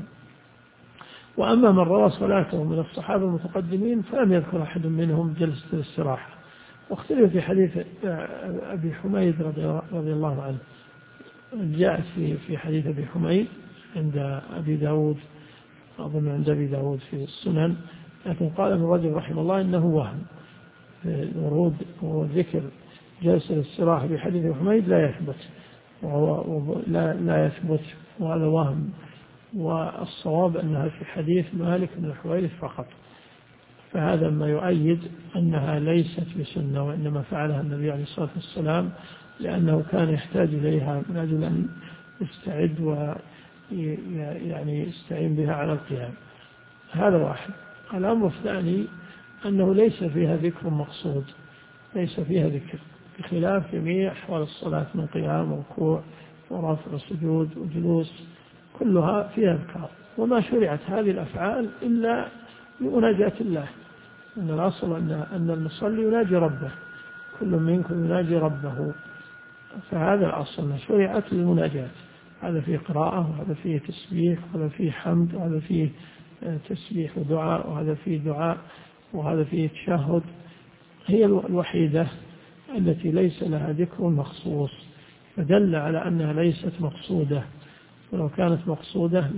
وأما من روى صلاته من الصحابة المتقدمين فلم يذكر أحد منهم جلسة الاستراحة. واختلف في حديث أبي حميد رضي الله عنه، جاءت في حديث أبي حميد عند أبي داود، أظن عند أبي داود في السنن، لكن قال ابن رجب رحمه الله إنه وهم، ورود وذكر جلسة الاستراحة بحديث أبي حميد لا يثبت، وهو لا يثبت، وهذا وهم. والصواب أنها في حديث مالك بن الحويرث فقط، فهذا ما يؤيد أنها ليست بسنة، وإنما فعلها النبي عليه الصلاة والسلام لأنه كان يحتاج إليها من أجل أن يستعد ويعني يستعين بها على القيام. هذا واحد. الأمر الثاني أنه ليس فيها ذكر مقصود، ليس فيها ذكر، بخلاف جميع أحوال الصلاة من قيام وركوع ورفع وسجود وجلوس، كلها فيها أذكار. وما شرعت هذه الأفعال إلا لمناجاة الله، أن الأصل أن المصلي يناجي ربه، كل منكم يناجي ربه، فهذا الأصل شرعت للمناجاة. هذا فيه قراءة، وهذا فيه تسبيح، وهذا فيه حمد، وهذا فيه تسبيح ودعاء، وهذا فيه دعاء، وهذا فيه تشهد. هي الوحيدة التي ليس لها ذكر مخصوص، فدل على أنها ليست مقصودة، ولو كانت مقصودة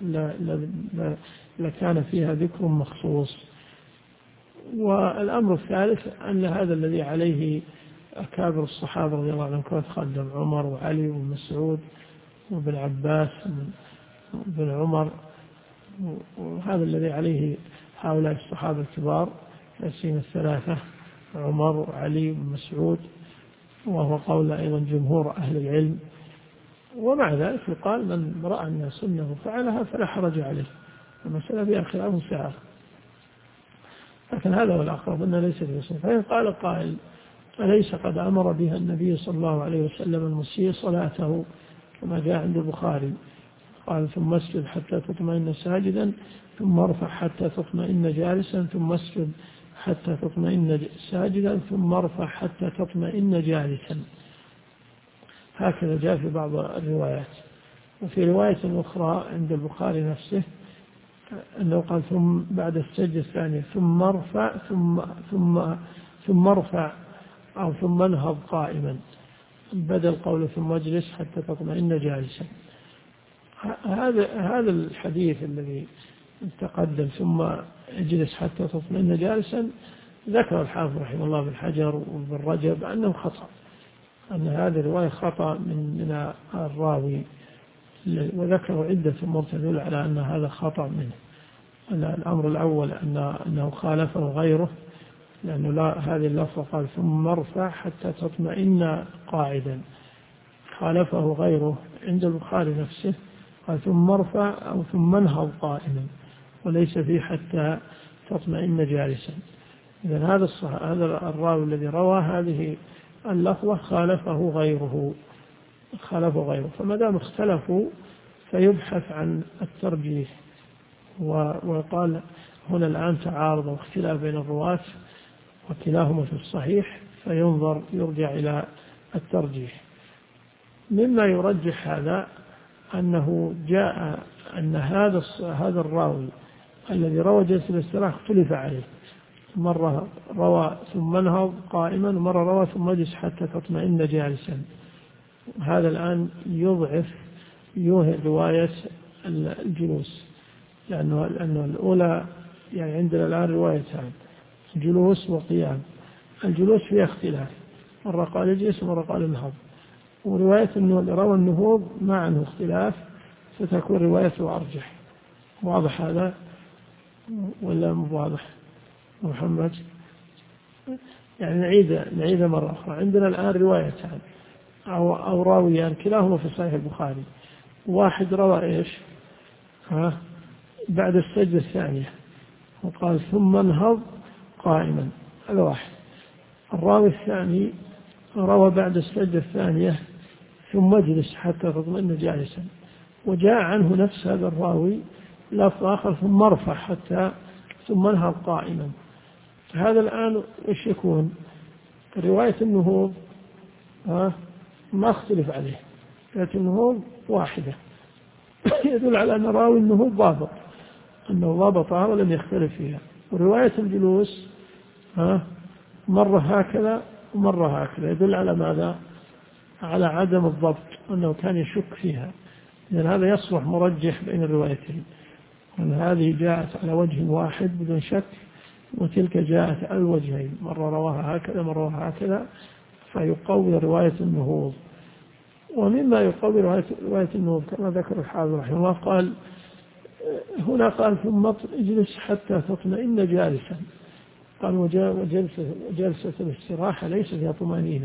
لكان فيها ذكر مخصوص. والأمر الثالث أن هذا الذي عليه أكابر الصحابة رضي الله عنهم كما تقدم، عمر وعلي ومسعود وابن عباس وابن عمر، وهذا الذي عليه هؤلاء الصحابة الكبار ياسين الثلاثة عمر وعلي ومسعود، وهو قول أيضا جمهور أهل العلم. ومع ذلك يقال من رأى أن سنة فعلها فلا حرج عليه، المسألة فيها خلاف سعر، لكن هذا هو الأقرب أنه ليس بسنة. فإن قال قائل أليس قد أمر بها النبي صلى الله عليه وسلم المسيء صلاته كما جاء عند البخاري، قال ثم اسجد حتى تطمئن ساجدا ثم ارفع حتى تطمئن جالسا ثم اسجد حتى تطمئن ساجدا ثم ارفع حتى تطمئن جالسا، هكذا جاء في بعض الروايات. وفي رواية أخرى عند البخاري نفسه أنه قال ثم بعد السجدة الثانية ثم ارفع ثم ارفع أو ثم انهض قائما، بدل قوله ثم اجلس حتى تطمئن جالسا. هذا الحديث الذي تقدم ثم اجلس حتى تطمئن جالسا ذكر الحافظ رحمه الله بن حجر وابن رجب أنه خطأ، أن هذه الرواية خطأ من الراوي، وذكروا عدة أمور تدل على أن هذا خطأ منه. الأمر الأول أنه خالفه غيره، لأنه هذه اللفظة قال ثم ارفع حتى تطمئن قاعدا، خالفه غيره عند البخاري نفسه قال ثم ارفع أو ثم انهض قائما، وليس فيه حتى تطمئن جالسا. إذن هذا الراوي الذي روى هذه اللفظة خالفه غيره، فما دام اختلفوا فيبحث عن الترجيح. وقال هنا الآن تعارض واختلاف بين الرواة وكلاهما في الصحيح، يرجع إلى الترجيح. مما يرجح هذا أنه جاء أن هذا الراوي الذي روى جلسة الاستراحة اختلف عليه، مرة روى ثم انهض قائما، ومرة روى ثم اجلس حتى تطمئن جالسا. هذا الآن يوهي رواية الجلوس، لأنه الأولى يعني عندنا الآن روايتان، جلوس وقيام. الجلوس فيه اختلاف، مرة قال اجلس ومرة قال انهض، ورواية أنه روى النهوض ما عنه اختلاف، فتكون روايته أرجح. واضح هذا ولا مو واضح محمد؟ يعني نعيد مرة أخرى. عندنا الآن روايتان أو راويان كلاهما في صحيح البخاري. واحد روى إيش؟ بعد السجدة الثانية وقال ثم انهض قائما، هذا واحد. الراوي الثاني روى بعد السجدة الثانية ثم اجلس حتى تطمئن جالسا، وجاء عنه نفس هذا الراوي لفظ آخر ثم ارفع حتى ثم انهض قائما. هذا الآن ايش يكون؟ رواية النهوض ما اختلف عليه، رواية النهوض واحدة يدل على أن راوي النهوض ضابط، أنه ضابطها ولم يختلف فيها. ورواية الجلوس مرة هكذا ومرة هكذا، يدل على ماذا؟ على عدم الضبط، أنه كان يشك فيها. لأن هذا يصبح مرجح بين الروايتين، أن هذه جاءت على وجه واحد بدون شك، وتلك جاءت على الوجهين، مرة رواها هكذا مرة رواها هكذا، فيقوي رواية النهوض. ومما يقوي رواية النهوض كما ذكر الحافظ رحمه الله قال هنا قال ثم اجلس حتى تطمئن جالسا. قال وجلسة الاستراحة ليس فيها طمأنينة.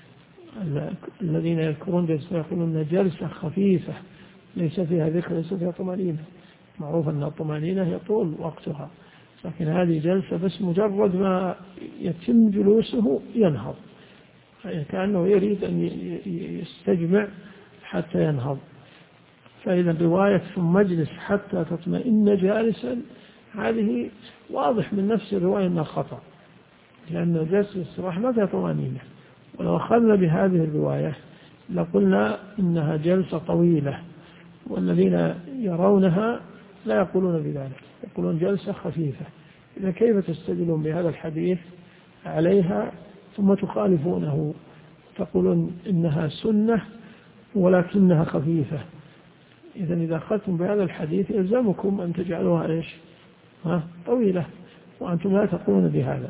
الذين يذكرون جلسة يقولون جلسة خفيفة ليس فيها ذكر ليس فيها طمأنينة. معروف أن الطمأنينة يطول وقتها، لكن هذه جلسة بس مجرد ما يتم جلوسه ينهض، يعني كأنه يريد أن يستجمع حتى ينهض. فإذا رواية ثم اجلس حتى تطمئن جالسا هذه واضح من نفس الرواية أنها خطأ، لأن جلسة الاستراحة ما فيها طمأنينة. ولو أخذنا بهذه الرواية لقلنا إنها جلسة طويلة، والذين يرونها لا يقولون بذلك، يقولون جلسة خفيفة. إذا كيف تستدلون بهذا الحديث عليها ثم تخالفونه تقولون إنها سنة ولكنها خفيفة؟ إذا أخذتم بهذا الحديث يلزمكم أن تجعلوها إيش؟ طويلة، وأنتم لا تقولون بهذا.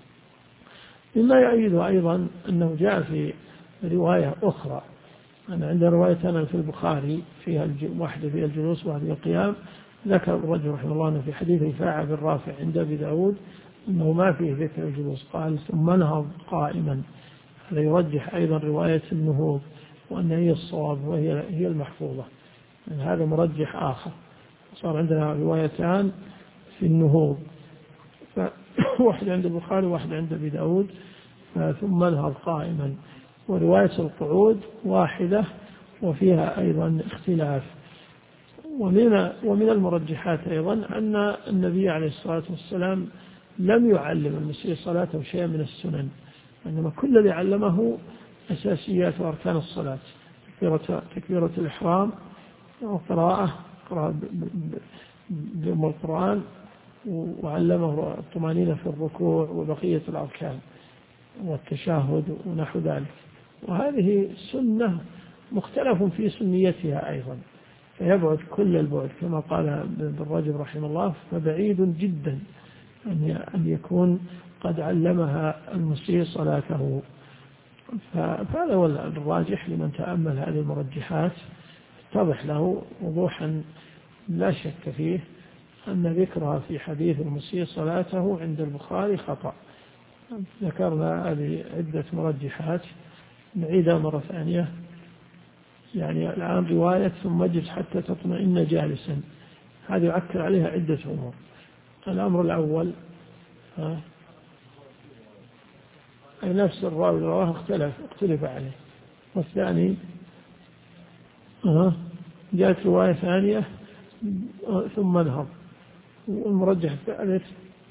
مما يؤيد أيضا أنه جاء في رواية أخرى، أنا عند روايتنا في البخاري فيها واحدة فيها الجلوس وواحدة فيها القيام. ذكر الرجل رحمه الله أنه في حديث رفاعة بن رافع عند أبي داود أنه ما فيه ذكر الجلوس، قال ثم انهض قائما. هذا يرجح أيضا رواية النهوض وأن هي الصواب وهي المحفوظة، يعني هذا مرجح آخر. صار عندنا روايتان في النهوض، واحدة عند البخاري وواحدة عند أبي داود ثم انهض قائما. ورواية القعود واحدة وفيها أيضا اختلاف. ومن المرجحات أيضا أن النبي عليه الصلاة والسلام لم يعلم المسيء صلاته شيئا من السنن، إنما كل اللي علمه أساسيات وأركان الصلاة، تكبيرة الإحرام وقراءة بأم القرآن، وعلمه الطمأنينة في الركوع وبقية الأركان والتشهد ونحو ذلك. وهذه سنة مختلف في سنيتها أيضا، فيبعد كل البعد كما قال ابن رجب رحمه الله، فبعيد جدا أن يكون قد علمها المسيء صلاته. فهذا هو الراجح لمن تأمل هذه المرجحات، اتضح له وضوحا لا شك فيه أن ذكرها في حديث المسيء صلاته عند البخاري خطأ. ذكرنا هذه عدة مرجحات، نعيدها مرة ثانية. يعني الآن رواية ثم اجلس حتى تطمئن جالسا، هذه يؤكد عليها عدة أمور. الأمر الأول أي نفس الراوي رواه اختلف عليه. والثاني جاءت رواية ثانية ثم انهض. والمرجح الثالث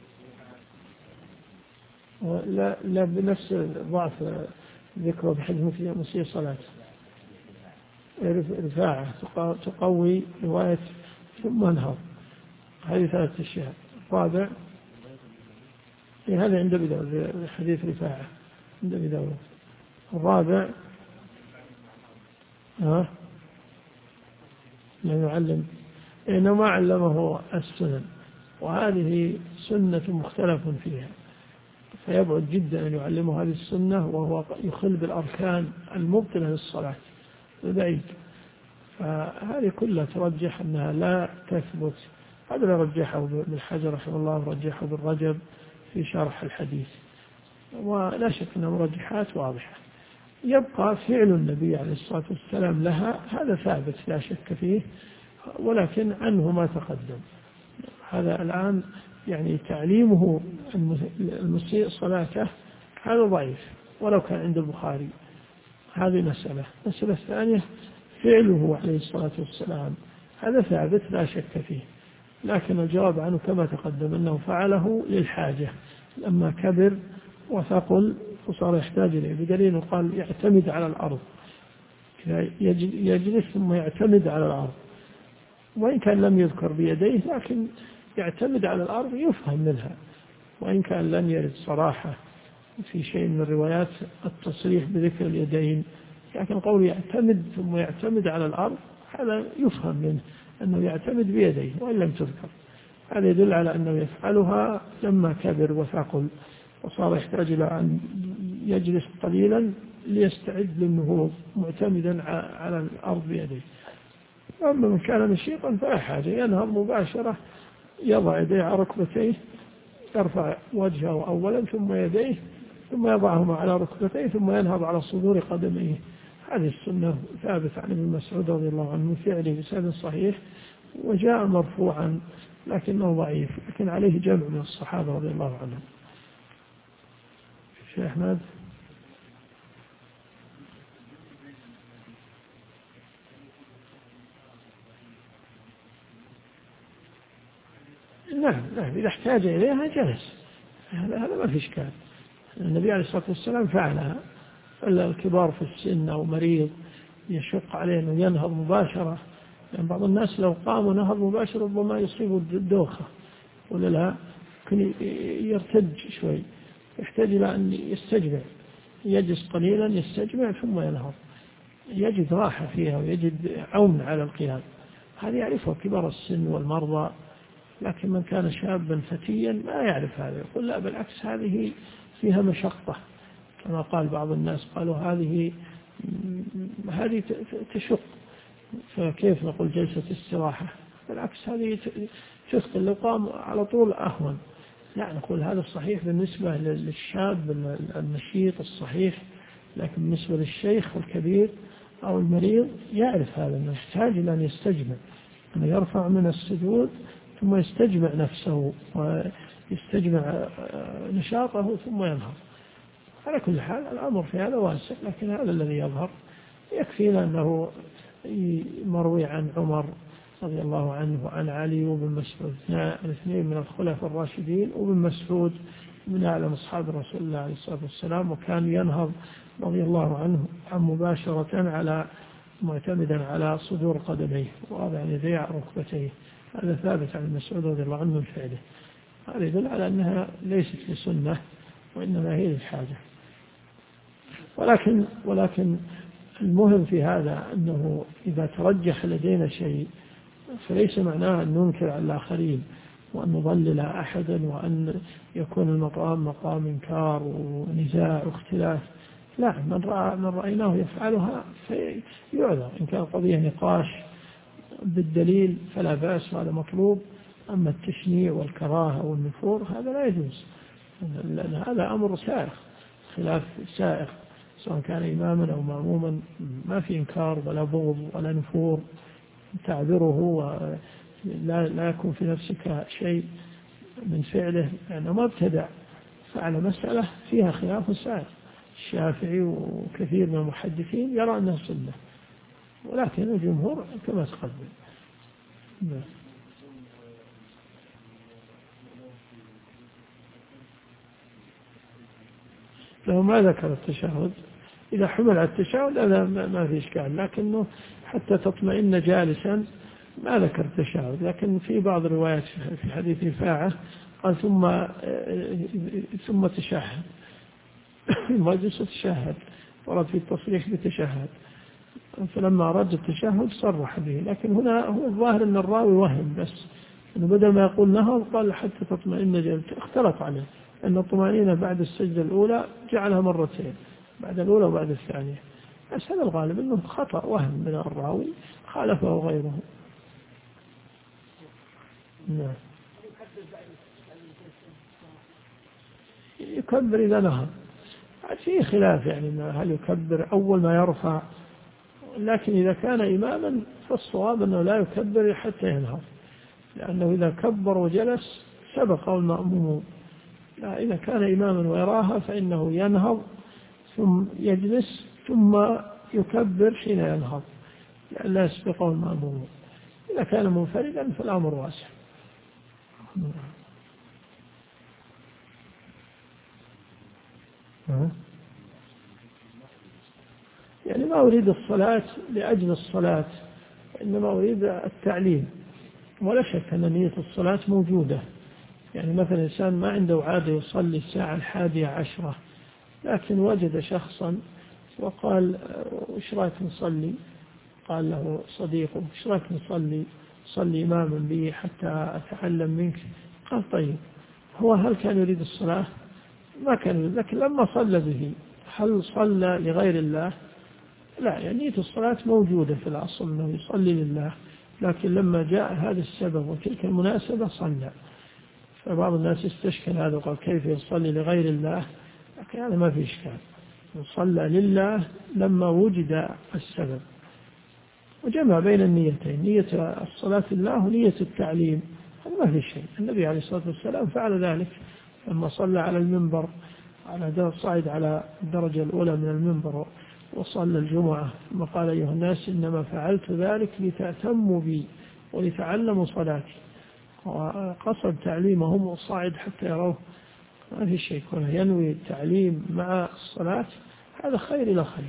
لا بنفس ضعف ذكره بحديث مسيء صلاة رفاعة تقوي رواية ثم انهض. هذه ثلاثة أشياء. الرابع هذا عند أبي داود حديث رفاعة عند أبي داود. الرابع لا يعلم إنه ما علمه السنن، وهذه سنة مختلف فيها، فيبعد جدا أن يعلمه هذه السنة وهو يخل بالأركان المبطلة للصلاة، بعيد. فهذه كلها ترجح أنها لا تثبت. هذا لا رجحه ابن حجر رحمه الله، رجحه ابن رجب في شرح الحديث، ولا شك أنها مرجحات واضحة. يبقى فعل النبي عليه الصلاة والسلام لها، هذا ثابت لا شك فيه، ولكن عنه ما تقدم. هذا الآن يعني تعليمه المسيء صلاته هذا ضعيف ولو كان عند البخاري. هذه مسألة الثانية فعله عليه الصلاة والسلام هذا ثابت لا شك فيه، لكن الجواب عنه كما تقدم أنه فعله للحاجة لما كبر وثقل وصار يحتاج إليه، بدليل قال يعتمد على الأرض، يجلس ثم يعتمد على الأرض، وإن كان لم يذكر بيديه لكن يعتمد على الأرض يفهم منها، وإن كان لم يرد صراحة في شيء من الروايات التصريح بذكر اليدين، لكن قول يعتمد ثم يعتمد على الأرض هذا يفهم منه أنه يعتمد بيديه وإن لم تذكر. هذا يدل على أنه يفعلها لما كبر وثقل وصار يحتاج إلى أن يجلس قليلا ليستعد للنهوض معتمدا على الأرض بيديه. أما من كان نشيطا فلا حاجة، ينهض مباشرة، يضع يديه على ركبتيه، يرفع وجهه أولا ثم يديه، ثم يضعهما على ركبتيه، ثم ينهض على صدور قدميه. هذه السنة ثابت عن ابن مسعود رضي الله عنه من فعله بسند صحيح، وجاء مرفوعا لكنه ضعيف، لكن عليه جمع من الصحابة رضي الله عنهم. شيخ أحمد. نعم إذا احتاج إليها جلس، هذا ما في إشكال. النبي عليه الصلاة والسلام فعلها. الكبار في السن أو مريض يشق عليه أنه ينهض مباشرة، يعني بعض الناس لو قاموا نهض مباشرة ربما يصيبوا الدوخة ولا لا، يمكن يرتج شوي، يحتاج إلى أن يستجمع، يجلس قليلا يستجمع ثم ينهض، يجد راحة فيها ويجد عون على القيام. هذا يعرفه كبار السن والمرضى، لكن من كان شابا فتيا ما يعرف هذا، يقول لا بالعكس هذه فيها مشقة، كما قال بعض الناس قالوا هذه تشق، فكيف نقول جلسة استراحة؟ بالعكس هذه تثقل، لو قام على طول أهون. لا، نقول هذا الصحيح بالنسبة للشاب النشيط الصحيح، لكن بالنسبة للشيخ الكبير أو المريض يعرف هذا أنه يحتاج إلى أن يستجمع، أنه يرفع من السجود ثم يستجمع نفسه ويستجمع نشاطه ثم ينهض. على كل حال الأمر في هذا واسع، لكن هذا الذي يظهر. يكفينا أنه مروي عن عمر رضي الله عنه وعن علي وابن مسعود، الاثنين من الخلفاء الراشدين، وابن مسعود من أعلم أصحاب رسول الله عليه الصلاة والسلام، وكان ينهض رضي الله عنه مباشرة على معتمدا على صدور قدميه ووضع يديه على ركبتيه. هذا ثابت عن مسعود رضي الله عنه من فعله. هذا يدل على أنها ليست لسنة وإنما هي للحاجة. ولكن المهم في هذا أنه إذا ترجح لدينا شيء فليس معناه أن ننكر على الآخرين وأن نضلل أحدا وأن يكون المقام مقام إنكار ونزاع واختلاف. لا، من رأيناه يفعلها فيعذر، إن كان قضية نقاش بالدليل فلا بأس، هذا مطلوب. أما التشنيع والكراهة والنفور هذا لا يجوز، لأن هذا أمر سائغ، خلاف سائغ، سواء كان إماما أو مأموما، ما في إنكار ولا بغض ولا نفور، تعذره ولا يكون في نفسك شيء من فعله، لأنه ما ابتدع، فعل مسألة فيها خلاف سائغ. الشافعي وكثير من المحدثين يرى أنها سنة، ولكن الجمهور كما تقدم. لو ما ذكر التشهد، إذا حمل على التشهد هذا ما في إشكال، لكنه حتى تطمئن جالسا ما ذكر التشهد. لكن في بعض الروايات في حديث رفاعة قال ثم تشهد، المجلس تشهد، ورد في التصريح بتشهد، فلما أراد التشهد صرح به. لكن هنا هو الظاهر أن الراوي وهم، بس أنه بدل ما يقول نهض قال حتى تطمئن جالسا، اختلط عليه، أن الطمأنينة بعد السجدة الأولى جعلها مرتين، بعد الأولى وبعد الثانية. بس هذا الغالب أنه خطأ وهم من الراوي خالفه غيره. نعم. يكبر إذا نهض، في خلاف يعني هل يكبر أول ما يرفع، لكن إذا كان إماما فالصواب أنه لا يكبر حتى ينهض، لأنه إذا كبر وجلس سبقه المأمومون. لا، إذا كان إماما ويراها فإنه ينهض ثم يجلس ثم يكبر حين ينهض لأن لا يسبقه المأمومون. إذا كان منفردا فالأمر واسع. يعني ما أريد الصلاة لأجل الصلاة، إنما أريد التعليم. ولا شك أن نية الصلاة موجودة. يعني مثلا إنسان ما عنده عادة يصلي الساعة 11، لكن وجد شخصا وقال وش رأيك نصلي؟ قال له صديقه وش رأيك صلي إماما بي حتى أتعلم منك؟ قال طيب. هل كان يريد الصلاة؟ ما كان يريد، لكن لما صلى به هل صلى لغير الله؟ لا، يعني نية الصلاة موجودة في الأصل أنه يصلي لله، لكن لما جاء هذا السبب وتلك المناسبة صلى. فبعض الناس استشكل هذا وقال كيف يصلي لغير الله؟ لكن هذا ما في إشكال، صلى لله لما وجد السبب، وجمع بين النيتين، نية الصلاة لله ونية التعليم. هذا ما في شيء. النبي عليه الصلاة والسلام فعل ذلك لما صلى على المنبر، صعد على الدرجة الأولى من المنبر وصلى الجمعة، ثم قال أيها الناس إنما فعلت ذلك لتأتموا بي ولتعلموا صلاتي، وقصد تعليمهم وصعد حتى يروه. ما في شيء، كونه ينوي التعليم مع الصلاة هذا خير إلى خير.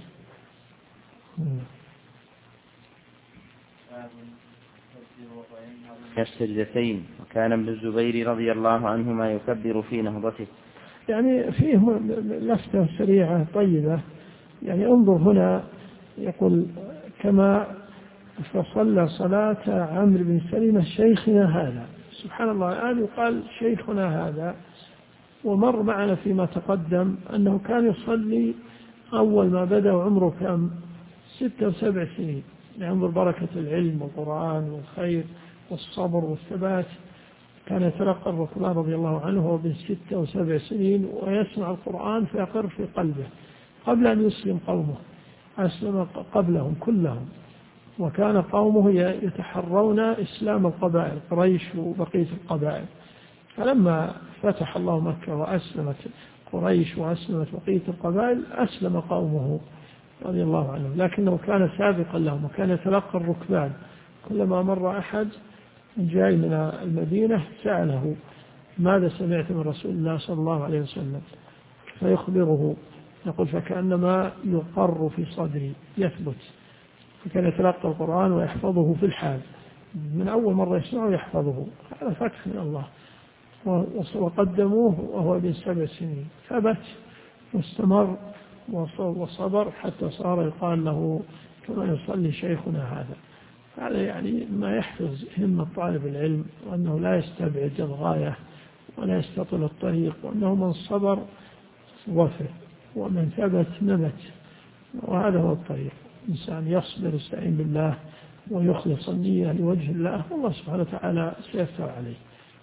السجدتين. وكان ابن الزبير رضي الله عنهما يكبر في نهضته. يعني فيه لفتة سريعة طيبة، يعني انظر هنا يقول كما فصلى صلاة عمرو بن سلمة شيخنا هذا. سبحان الله، الآن يقال شيخنا هذا، ومر معنا فيما تقدم أنه كان يصلي أول ما بدأ عمره كم 6 و7 سنين. ينظر بركة العلم والقرآن والخير والصبر والثبات. كان يتلقى الركبان رضي الله عنه وهو بن 6 و7 سنين، ويسمع القرآن فيقر في قلبه قبل أن يسلم قومه. أسلم قبلهم كلهم، وكان قومه يتحرون إسلام القبائل، قريش وبقية القبائل. فلما فتح الله مكة وأسلمت قريش وأسلمت بقية القبائل أسلم قومه رضي الله عنهم، لكنه كان سابقا لهم وكان يتلقى الركبان. كلما مر أحد جاي من المدينة سأله ماذا سمعت من رسول الله صلى الله عليه وسلم، فيخبره، يقول فكأنما يقر في صدري يثبت. فكان يتلقى القرآن ويحفظه في الحال، من أول مرة يسمعه يحفظه. هذا فتح من الله. وقدموه وهو ابن 7 سنين، ثبت واستمر وصبر حتى صار يقال له كما يصلي شيخنا هذا. هذا يعني ما يحفظ همة طالب العلم، وأنه لا يستبعد الغاية ولا يستطيل الطريق، وأنه من صبر وفر ومن ثبت نبت. وهذا هو الطريق، إنسان يصبر يستعين بالله ويخلص النية لوجه الله، والله سبحانه وتعالى سيفتح عليه.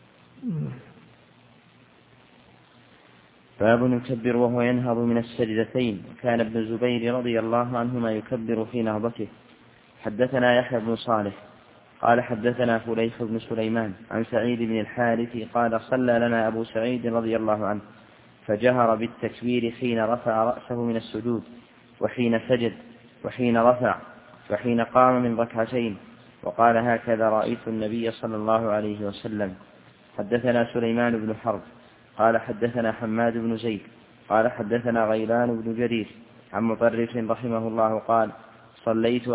باب يكبر وهو ينهض من السجدتين. كان ابن الزبير رضي الله عنهما يكبر في نهضته. حدثنا يحيى بن صالح قال حدثنا فليح بن سليمان عن سعيد بن الحارث قال صلى لنا أبو سعيد رضي الله عنه فجهر بالتكبير حين رفع رأسه من السجود وحين سجد وحين رفع وحين قام من ركعتين، وقال هكذا رأيت النبي صلى الله عليه وسلم. حدثنا سليمان بن حرب قال حدثنا حماد بن زيد قال حدثنا غيلان بن جرير عن مطرف رحمه الله قال صليت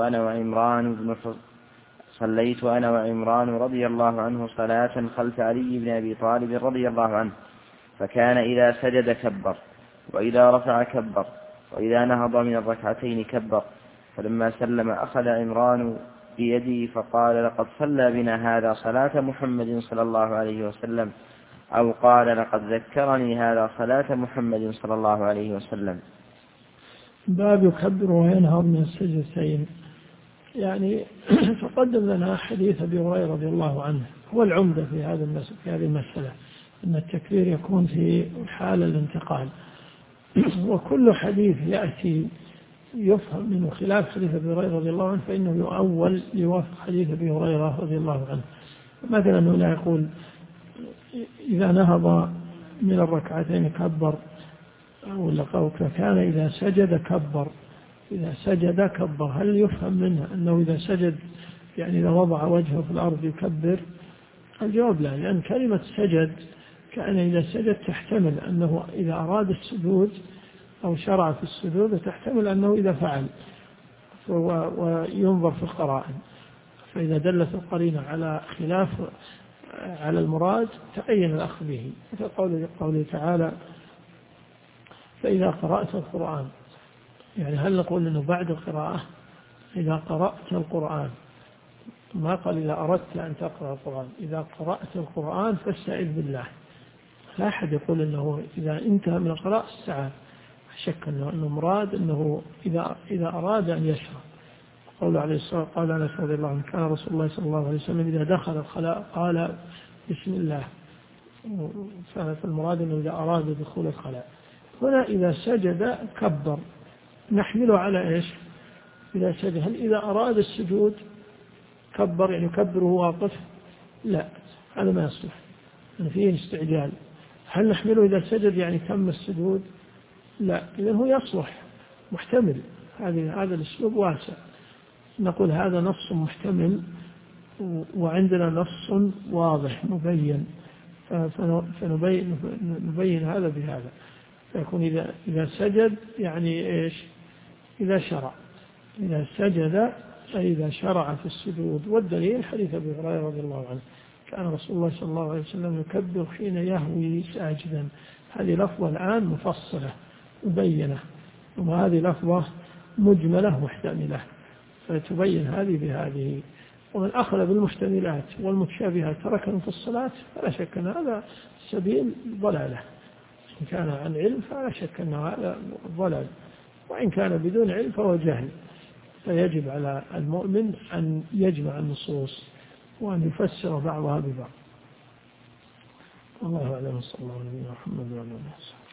أنا وعمران رضي الله عنه صلاة خلف علي بن أبي طالب رضي الله عنه، فكان إذا سجد كبر، وإذا رفع كبر، وإذا نهض من الركعتين كبر. فلما سلم أخذ عمران بيدي فقال لقد صلى بنا هذا صلاة محمد صلى الله عليه وسلم. أو قال لقد ذكرني هذا صلاة محمد صلى الله عليه وسلم. باب يكبر وينهض من السجدتين. يعني تقدم لنا حديث أبي هريرة رضي الله عنه هو العمدة في هذه المسألة، أن التكبير يكون في حال الانتقال، وكل حديث يأتي يفهم منه خلاف حديث أبي هريرة رضي الله عنه فإنه يؤول لوافق حديث أبي هريرة رضي الله عنه. مثلا هنا يقول إذا نهض من الركعتين كبر، أو كان إذا سجد كبر. إذا سجد كبر، هل يفهم منه أنه إذا سجد يعني إذا وضع وجهه في الأرض يكبر؟ الجواب لا، لأن كلمة سجد كان إذا سجد تحتمل أنه إذا أراد السجود أو شرع في السجود، تحتمل أنه إذا فعل، وينظر في القرائن. فإذا دلت القرينة على خلاف على المراد تعين الأخذ به، مثل قوله تعالى فإذا قرأت القرآن. يعني هل نقول أنه بعد القراءة إذا قرأت القرآن؟ ما قال إذا أردت أن تقرأ القرآن، إذا قرأت القرآن فاستعذ بالله. لا أحد يقول أنه إذا انتهى من القراءة استعاذ، شك أنه مراد أنه إذا أراد أن يشرع. قول عليه الصلاة قال أنس رضي الله عنه كان رسول الله صلى الله عليه وسلم إذا دخل الخلاء قال بسم الله، فالمراد أنه إذا أراد دخول الخلاء. هنا إذا سجد كبر، نحمله على إيش؟ إذا سجد هل إذا أراد السجود كبر يعني كبره واقف؟ لا، هذا ما يصلح، يعني فيه استعجال. هل نحمله إذا سجد يعني تم السجود؟ لا، إذن هو يصلح محتمل. هذا الأسلوب واسع، نقول هذا نص محتمل وعندنا نص واضح مبين، فنبين هذا بهذا، فيكون إذا سجد يعني إيش؟ إذا شرع. إذا سجد أي إذا شرع في السجود. والدليل حديث أبي هريرة رضي الله عنه كان رسول الله صلى الله عليه وسلم يكبر حين يهوي ساجدا. هذه لفظة الآن مفصلة مبينة، وهذه لفظة مجملة محتملة، فتبين هذه بهذه. ومن أخذ بالمحتملات والمتشابهات تركهم في الصلاة فلا شك أن هذا سبيل ضلالة. إن كان عن علم فلا شك أن هذا ضلال، وإن كان بدون علم فهو جهل. فيجب على المؤمن أن يجمع النصوص وأن يفسر بعضها ببعض. الله أعلم. صلى الله عليه وسلم.